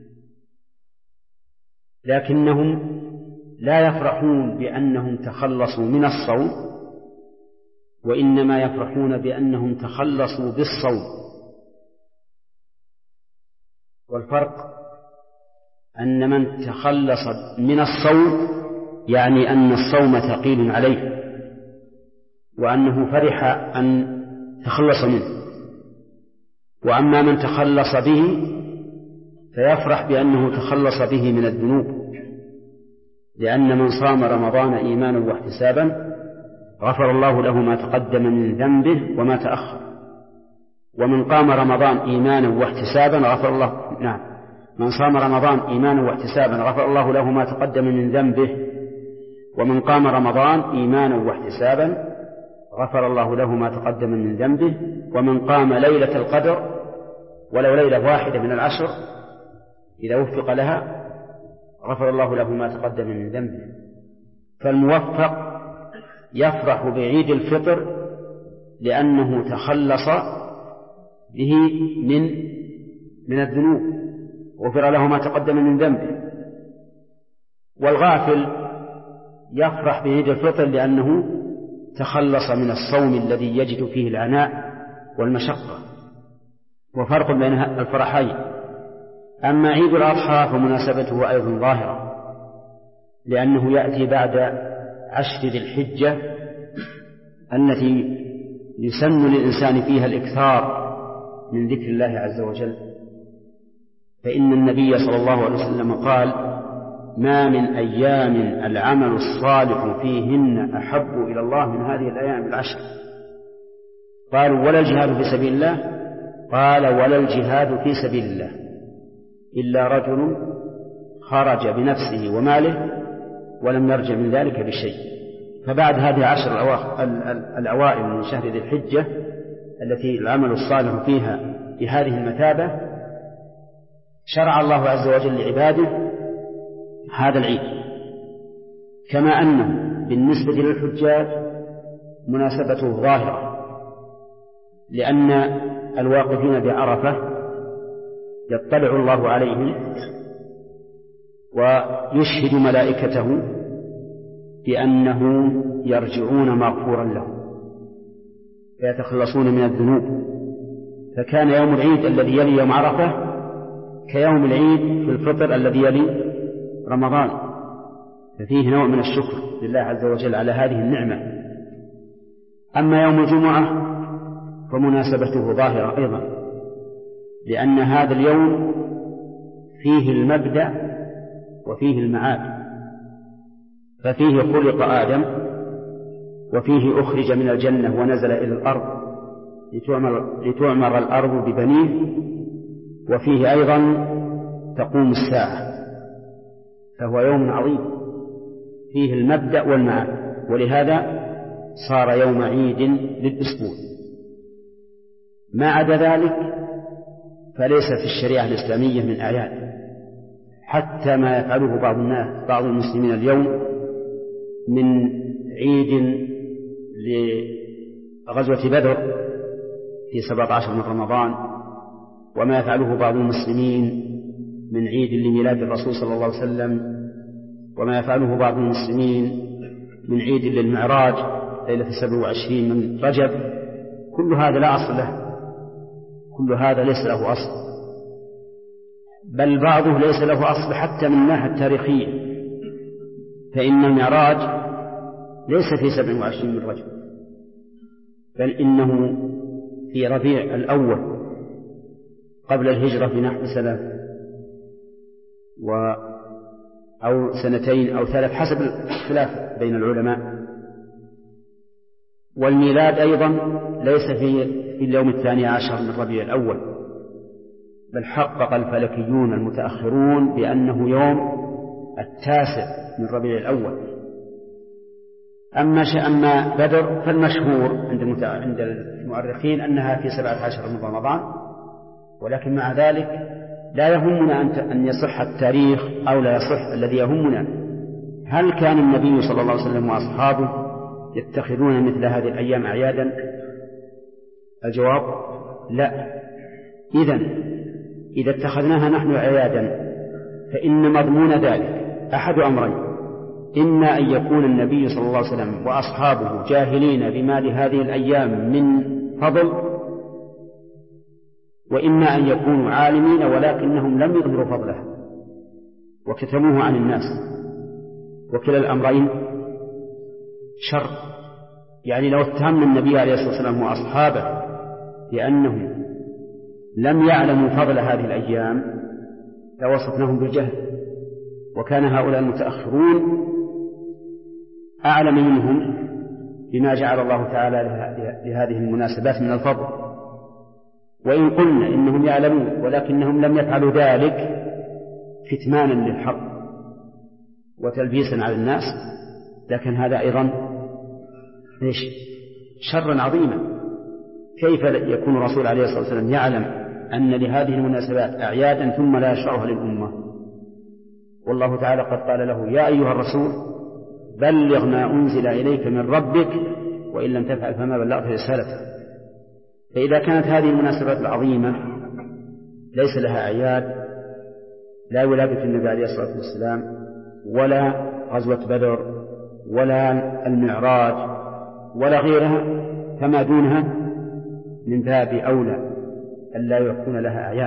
لكنهم لا يفرحون بأنهم تخلصوا من الصوم، وإنما يفرحون بأنهم تخلصوا بالصوم. والفرق أن من تخلص من الصوم يعني أن الصوم ثقيل عليه وأنه فرح أن تخلص منه، وأما من تخلص به فيفرح بأنه تخلص به من الذنوب، لأن من صام رمضان إيمانا واحتسابا غفر الله له ما تقدم من ذنبه وما تأخر، ومن قام رمضان إيمانا واحتسابا غفر الله من صام رمضان إيمانا واحتسابا غفر الله له ما تقدم من ذنبه، ومن قام رمضان إيمانا واحتسابا غفر الله له ما تقدم من ذنبه، ومن قام ليلة القدر ولو ليلة واحدة من العشر إذا وفق لها غفر الله له ما تقدم من ذنبه. فالموفق يفرح بعيد الفطر لأنه تخلص به من الذنوب وغفر له ما تقدم من ذنبه، والغافل يفرح بعيد الفطر لأنه تخلص من الصوم الذي يجد فيه العناء والمشقة، وفرق بين الفرحين. أما عيد الأضحى فمناسبته أيضا ظاهرة، لأنه يأتي بعد 10 ذي الحجة التي يسن للإنسان فيها الإكثار من ذكر الله عز وجل، فإن النبي صلى الله عليه وسلم قال: ما من أيام العمل الصالح فيهن أحب إلى الله من هذه الأيام العشر. قالوا: ولا الجهاد في سبيل الله؟ قال: ولا الجهاد في سبيل الله إلا رجل خرج بنفسه وماله ولم يرجع من ذلك بشيء. فبعد هذه 10 الأوائل من شهر ذي الحجة التي العمل الصالح فيها بهذه المثابة شرع الله عز وجل لعباده هذا العيد، كما أنه بالنسبة للحجاج مناسبته ظاهرة، لأن الواقفين بعرفة يطلع الله عليهم ويشهد ملائكته بأنه يرجعون مغفورا لهم فيتخلصون من الذنوب. فكان يوم العيد الذي يلي يوم عرفة كيوم العيد في الفطر الذي يلي رمضان، ففيه نوع من الشكر لله عز وجل على هذه النعمة. أما يوم الجمعة فمناسبته ظاهرة أيضا، لأن هذا اليوم فيه المبدأ وفيه المعاد، ففيه خلق آدم وفيه أخرج من الجنة ونزل إلى الأرض لتعمر الأرض ببنيه، وفيه أيضا تقوم الساعة، فهو يوم عظيم فيه المبدأ والمعاد، ولهذا صار يوم عيد للأسبوع. ما عدا ذلك فليس في الشريعة الإسلامية من أعياد، حتى ما يفعله بعض المسلمين اليوم من عيد لغزوة بدر في 17 من رمضان، وما يفعله بعض المسلمين من عيد لميلاد الرسول صلى الله عليه وسلم، وما يفعله بعض المسلمين من عيد للمعراج ليلة 27 من رجب. كل هذا لا أصل له، كل هذا ليس له أصل، بل بعضه ليس له أصل حتى من الناحية التاريخية، فإن المعراج ليس في 27 من رجب، بل إنه في ربيع الأول قبل الهجرة بنحو سنة أو 2 أو 3 حسب الاختلاف بين العلماء. والميلاد أيضا ليس في اليوم 12 من ربيع الأول، بل حقق الفلكيون المتأخرون بأنه يوم 9 من ربيع الأول، أما بدر فالمشهور عند المؤرخين أنها في 17 من رمضان، ولكن مع ذلك لا يهمنا أن يصح التاريخ أو لا يصح. الذي يهمنا هل كان النبي صلى الله عليه وسلم وأصحابه يتخذون مثل هذه الأيام أعيادا؟ الجواب لا. إذا اتخذناها نحن أعيادا فإن مضمون ذلك أحد أمرين: إما أن يكون النبي صلى الله عليه وسلم وأصحابه جاهلين بما لهذه الأيام من فضل، وإما أن يكونوا عالمين ولكنهم لم يظهروا فضله وكتموه عن الناس، وكلا الأمرين شر. يعني لو اتهمنا النبي عليه الصلاة والسلام وأصحابه بأنهم لم يعلموا فضل هذه الأيام لوصفناهم بالجهل، وكان هؤلاء المتأخرون أعلم منهم بما جعل الله تعالى لهذه المناسبات من الفضل. وإن قلنا إنهم يعلمون ولكنهم لم يفعلوا ذلك كتمانا للحق وتلبيسا على الناس، لكن هذا أيضا شرا عظيما. كيف يكون الرسول عليه الصلاة والسلام يعلم أن لهذه المناسبات أعيادا ثم لا يشرعها للأمة؟ والله تعالى قد قال له: يا أيها الرسول بلغ ما أنزل إليك من ربك وإن لم تفعل فما بلغت رسالته. فإذا كانت هذه المناسبات العظيمة ليس لها أعياد، لا ولادة النبي عليه الصلاة والسلام ولا غزوة بدر ولا المعراج ولا غيرها، فما دونها من باب أولى أن لا يكون لها أعياد.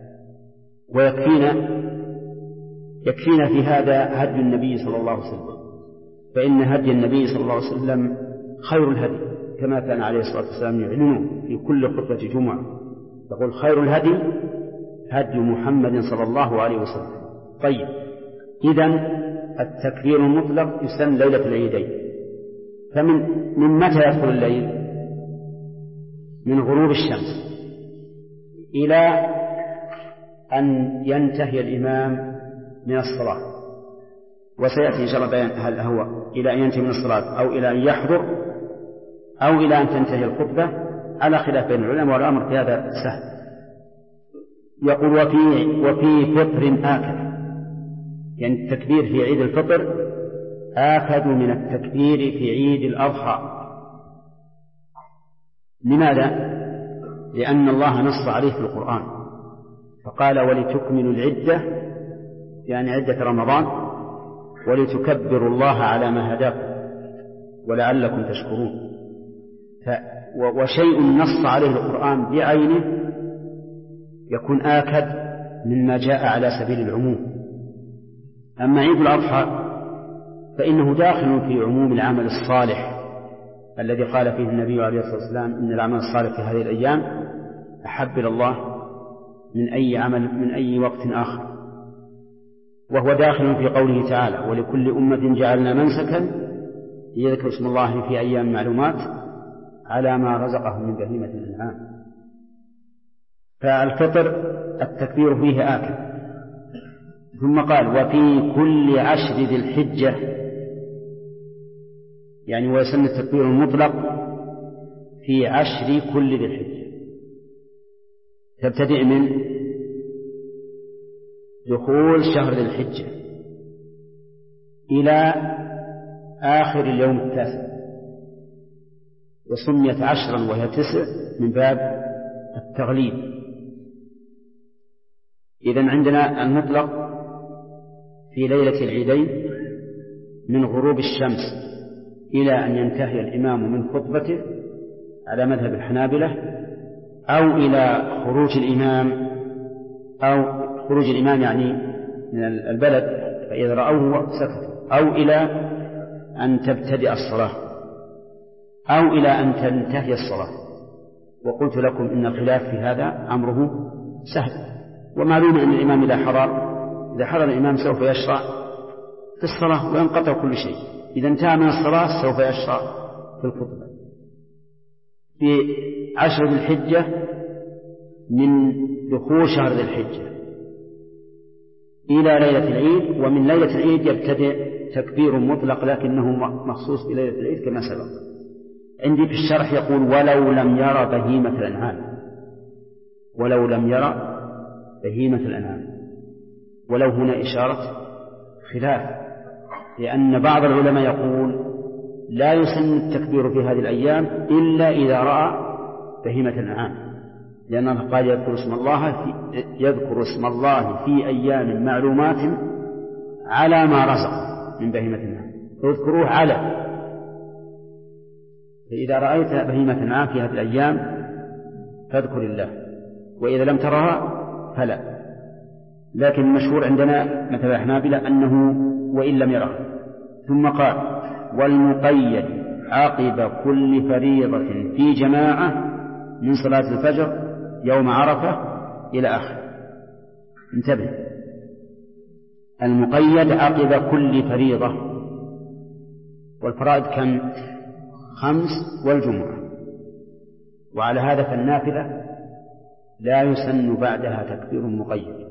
يكفينا في هذا هدي النبي صلى الله عليه وسلم، فإن هدي النبي صلى الله عليه وسلم خير الهدي، كما كان عليه الصلاة والسلام يعلنه في كل خطبة جمعة، يقول: خير الهدي هدي محمد صلى الله عليه وسلم. طيب، إذن التكبير المطلق يسن ليلة العيدين. من متى يدخل الليل؟ من غروب الشمس إلى أن ينتهي الإمام من الصلاة، وسيأتي إن شاء الله بيان هل هو إلى أن ينتهي من الصلاة أو إلى أن يحضر أو إلى أن تنتهي الخطبة، على خلاف بين العلماء، والأمر في هذا سهل. يقول: وفي فطر آكد، يعني التكبير في عيد الفطر آكد من التكبير في عيد الأضحى. لماذا؟ لأن الله نص عليه في القرآن فقال: ولتكملوا العدة، يعني عدة رمضان، ولتكبروا الله على ما هداكم ولعلكم تشكرون. وشيء نص عليه القرآن بعينه يكون آكد مما جاء على سبيل العموم. أما عيد الأضحى فإنه داخل في عموم العمل الصالح الذي قال فيه النبي عليه الصلاة والسلام: إن العمل الصالح في هذه الأيام أحب إلى الله من أي عمل من أي وقت آخر. وهو داخل في قوله تعالى: ولكل أمة جعلنا منسكا ليذكروا اسم الله في أيام معلومات على ما رزقهم من بهيمة الأنعام. فالفطر التكبير فيه آكد. ثم قال: وفي كل 10 ذي الحجة، يعني ويسمى التكبير المطلق في 10 كل ذي الحجة، تبتدئ من دخول شهر ذي الحجة إلى آخر اليوم التاسع، وسميت 10 وهي 9 من باب التغليب. إذن عندنا المطلق في ليلة العيدين من غروب الشمس إلى أن ينتهي الإمام من خطبته على مذهب الحنابلة، أو إلى خروج الإمام، أو خروج الإمام يعني من البلد فإذا رأوه سكتوا، أو إلى أن تبتدئ الصلاة، أو إلى أن تنتهي الصلاة. وقلت لكم إن الخلاف في هذا أمره سهل، ومعلوم أن الإمام إذا حضر الإمام سوف يشرع في الصلاة وينقطع كل شيء. إذا انتهى من الصلاة سوف يشرع في الخطبة. في 10 ذي الحجة من دخول شهر ذي الحجة إلى ليلة العيد، ومن ليلة العيد يبتدئ تكبير مطلق لكنه مخصوص بليلة العيد كما سبق. عندي في الشرح يقول ولو لم يرى بهيمة الأنعام، ولو لم يرى بهيمة الأنعام، ولو هنا إشارة خلاف، لأن بعض العلماء يقول لا يسن التكبير في هذه الأيام إلا إذا رأى بهيمة الأنعام، لأن الله قال يذكر اسم الله في أيام معلومات على ما رزق من بهيمة الأنعام، فاذكروه على. فإذا رأيت بهيمة الأنعام في هذه الأيام فاذكر الله، وإذا لم ترها فلا. لكن المشهور عندنا مثل الحنابلة أنه وإن لم يره. ثم قال والمقيد عقب كل فريضة في جماعة من صلاة الفجر يوم عرفة إلى آخر. انتبه، المقيد عقب كل فريضة، والفرائض كم؟ 5 والجمعة، وعلى هذا فالنافلة لا يسن بعدها تكبير مقيد.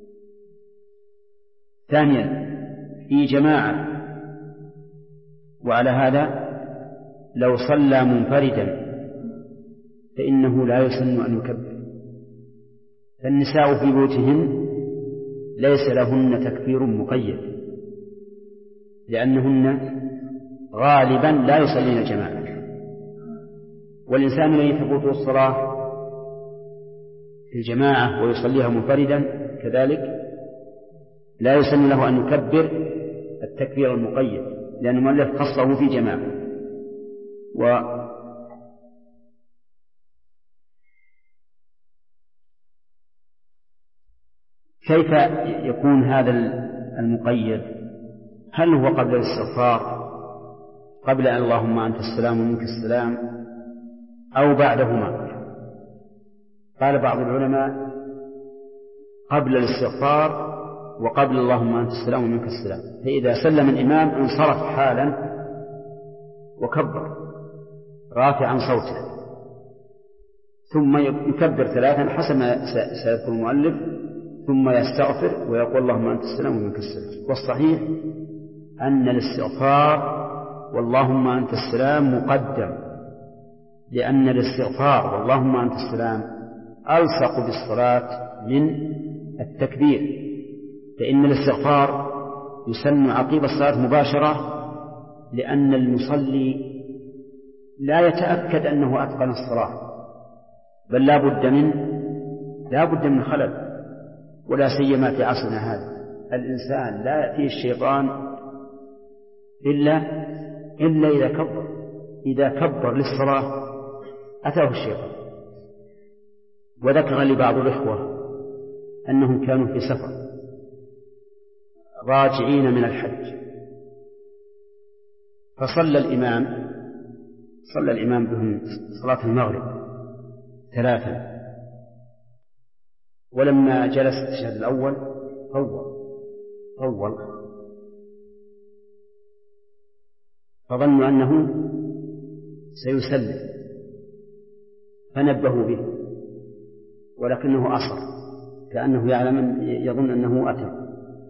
ثانيا في جماعة، وعلى هذا لو صلى منفردا فإنه لا يسن أن يكبر. فالنساء في بيوتهن ليس لهن تكبير مقيد، لأنهن غالبا لا يصلين الجماعة. والإنسان الذي تفوته الصلاة في الجماعة ويصليها منفردا كذلك لا يسن له أن يكبر التكبير المقيد، لأن المؤلف خصه في جماعة. كيف يكون هذا المقيد؟ هل هو قبل الاستغفار، قبل أن اللهم أنت السلام ومنك السلام، أو بعدهما؟ قال بعض العلماء قبل الاستغفار وقبل اللهم أنت السلام ومنك السلام. فإذا سلم الإمام انصرف حالا وكبر رافعا صوته، ثم يكبر 3 حسب ما سيذكر المؤلف، ثم يستغفر ويقول اللهم أنت السلام ومنك السلام. والصحيح أن الاستغفار واللهم أنت السلام مقدم، لأن الاستغفار واللهم أنت السلام ألصق بالصلاة من التكبير، فإن الاستغفار يسن عقيب الصلاة مباشرة، لأن المصلي لا يتأكد أنه أتقن الصلاة، بل لا بد من خلل، ولا سيما في عصرنا هذا. الإنسان لا يأتيه الشيطان إلا إذا كبر. إذا كبر للصلاة أتاه الشيطان. وذكر لي بعض الإخوة أنهم كانوا في سفر راجعين من الحج، فصلى الإمام بهم صلاة المغرب 3، ولما جلس التشهد الأول طول، فظنوا أنه سيسلم فنبهوا به، ولكنه أصر كأنه يظن أنه أتى،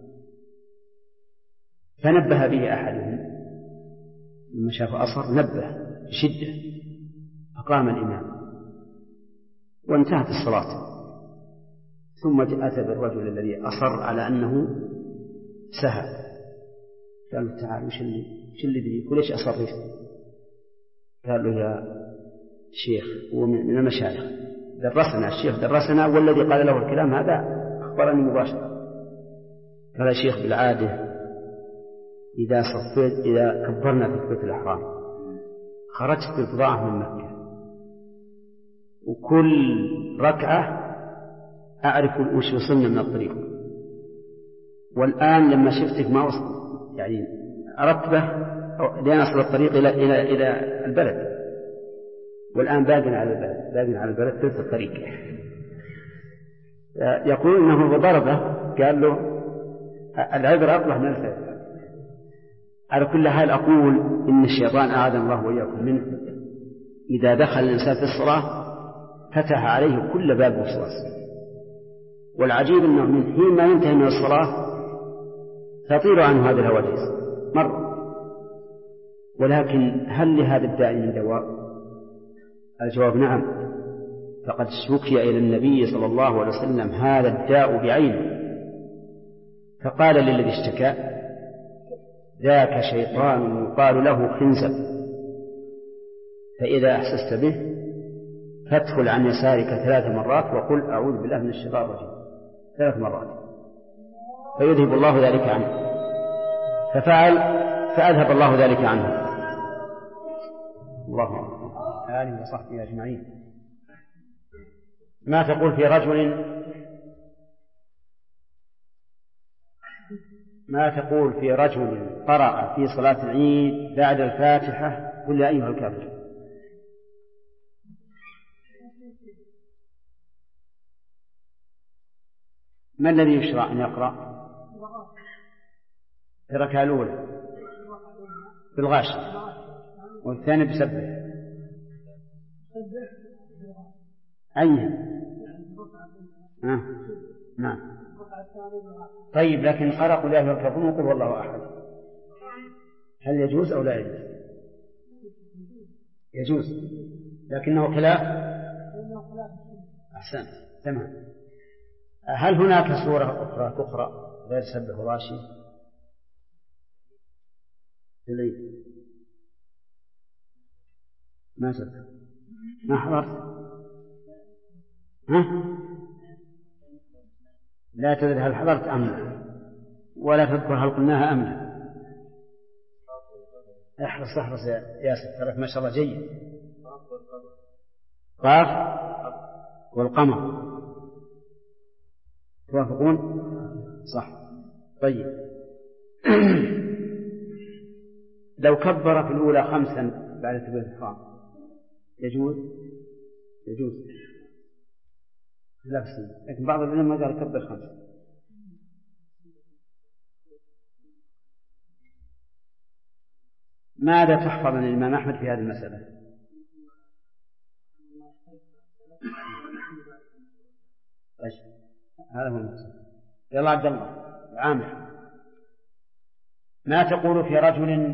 فنبه به أحدهم لما شاف أصر نبه بشدة، فقام الإمام وانتهت الصلاة. ثم أتى بالرجل الذي أصر على أنه سهى، قال له تعال وش اللي بيك وليش أصرت؟ قال له يا شيخ، هو من المشايخ الشيخ درسنا، والذي قال له الكلام هذا أخبرني مباشرة. قال يا شيخ بالعادة إذا كبرنا في تكبيرة الإحرام خرجت ببضاعة من مكة، وكل ركعة أعرف وش وصلنا من الطريق، والآن لما شفتك ما وصل يعني أردت به لأن أصل الطريق إلى البلد، والآن باقٍ على البلد ثلث الطريق. يقول إنه ضربه، قال له العبرة أقبح من الفعل. على كل حال أقول إن الشيطان أعاذنا الله وإياكم منه إذا دخل الإنسان في الصلاة فتح عليه كل باب وسواس. والعجيب أنه من حين ما ينتهي من الصلاة تطير عنه هذه الهواجس، مر. ولكن هل لهذا الداء من دواء؟ الجواب نعم، فقد شكي إلى النبي صلى الله عليه وسلم هذا الداء بعينه، فقال للذي اشتكى: ذاك شيطان يقال له خنزب، فإذا أحسست به فادخل عن يسارك 3 مرات وقل أعوذ بالله من الشيطان الرجيم 3 مرات، فيذهب الله ذلك عنه. ففعل فأذهب الله ذلك عنه. الله أكبر. آله وصحبه أجمعين. ما تقول في رجل قرأ في صلاة العيد بعد الفاتحة قل يا أيها الكافر؟ ما الذي يشرع أن يقرأ في الركعة الأولى؟ بالغاشية، والثاني بسبح. أيها نعم. طيب، لكن قرأ قل يا أيها الكافرون وقل هو الله أحد، هل يجوز أو لا يجوز؟ يجوز، لكنه خلاف. أحسن، تمام. هل هناك سورة أخرى تقرأ غير سبح وغاشي في العيد؟ ما سبح، ما حضرت؟ لا تدري هل حضرت أم لا، ولا تذكر هل قلناها أم لا. احرص يا ياسر، ترك ما شاء الله جيد. قاف والقمر توافقون؟ صح. طيب. لو كبر في الأولى 5 بعد تكبيرة الإحرام يجوز؟ لا بس، لكن بعض العلماء قال كبر 5. ماذا تحفظ عن الإمام أحمد في هذه المسألة؟ هذا هو المقصود. يلا عبد الله عامر، ما تقول في رجل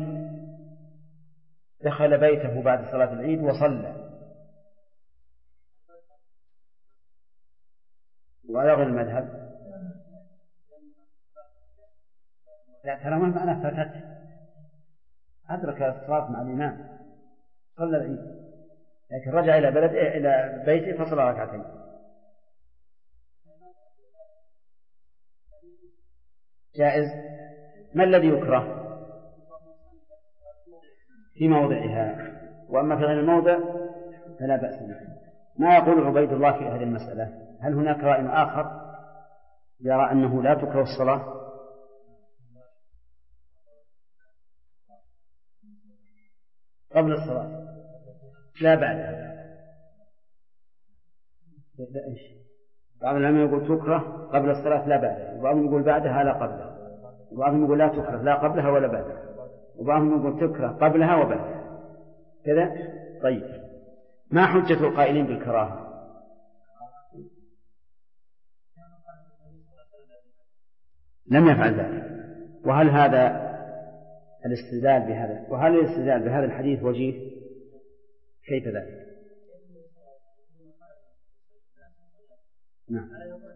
دخل بيته بعد صلاة العيد وصلى ويلغي المذهب؟ لا، ترى ما معنى فاتته، أدرك الصلاة مع الإمام صلى العيد، لكن رجع إلى بيته فصلى ركعتين. جائز. ما الذي يكره؟ في موضعها، وأما في غير الموضع فلا بأس به. ما يقول عبيد الله في هذه المسألة؟ هل هناك رأي آخر يرى أنه لا تكره الصلاة قبل الصلاة لا بعدها؟ بعض العلماء يقول تكره قبل الصلاة لا بعدها، وبعضهم يقول بعدها لا قبلها، وبعضهم يقول لا تكره لا قبلها ولا بعدها، وبعضهم يقول تكره قبلها وبعدها كذا. طيب، ما حجة القائلين بالكراهة؟ لم يفعل ذلك. وهل الاستدلال بهذا الحديث وجيه؟ كيف ذلك؟ نعم.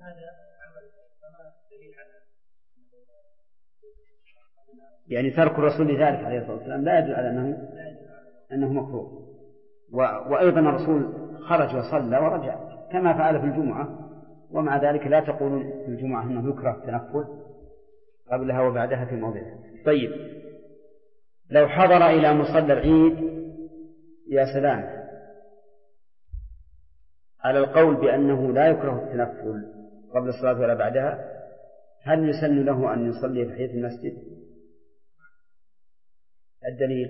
يعني ترك الرسول لذلك عليه الصلاة والسلام لا يدل على أنه مكروه. وأيضا الرسول خرج وصلى ورجع كما فعل في الجمعة، ومع ذلك لا تقولون في الجمعة أنه يكره التنفل قبلها وبعدها في موضعها. طيب، لو حضر إلى مصلى العيد يا سلام على القول بأنه لا يكره التنفل قبل الصلاة ولا بعدها، هل يسن له أن يصلي في حيث المسجد؟ الدليل؟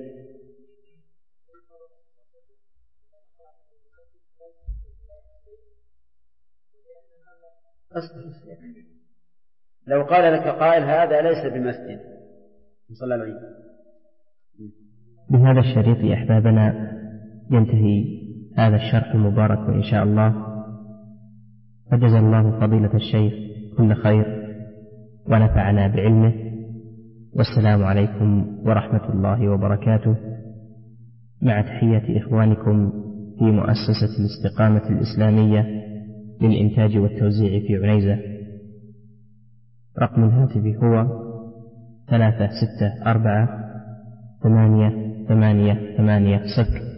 لو قال لك قائل هذا ليس بمسجد مصلى العيد. بهذا الشريط يا أحبابنا ينتهي هذا الشرح المبارك إن شاء الله، فجزا الله فضيلة الشيخ كل خير ونفعنا بعلمه، والسلام عليكم ورحمة الله وبركاته، مع تحية إخوانكم في مؤسسة الاستقامة الإسلامية للإنتاج والتوزيع في عنيزة. رقم الهاتف هو 364 888 0.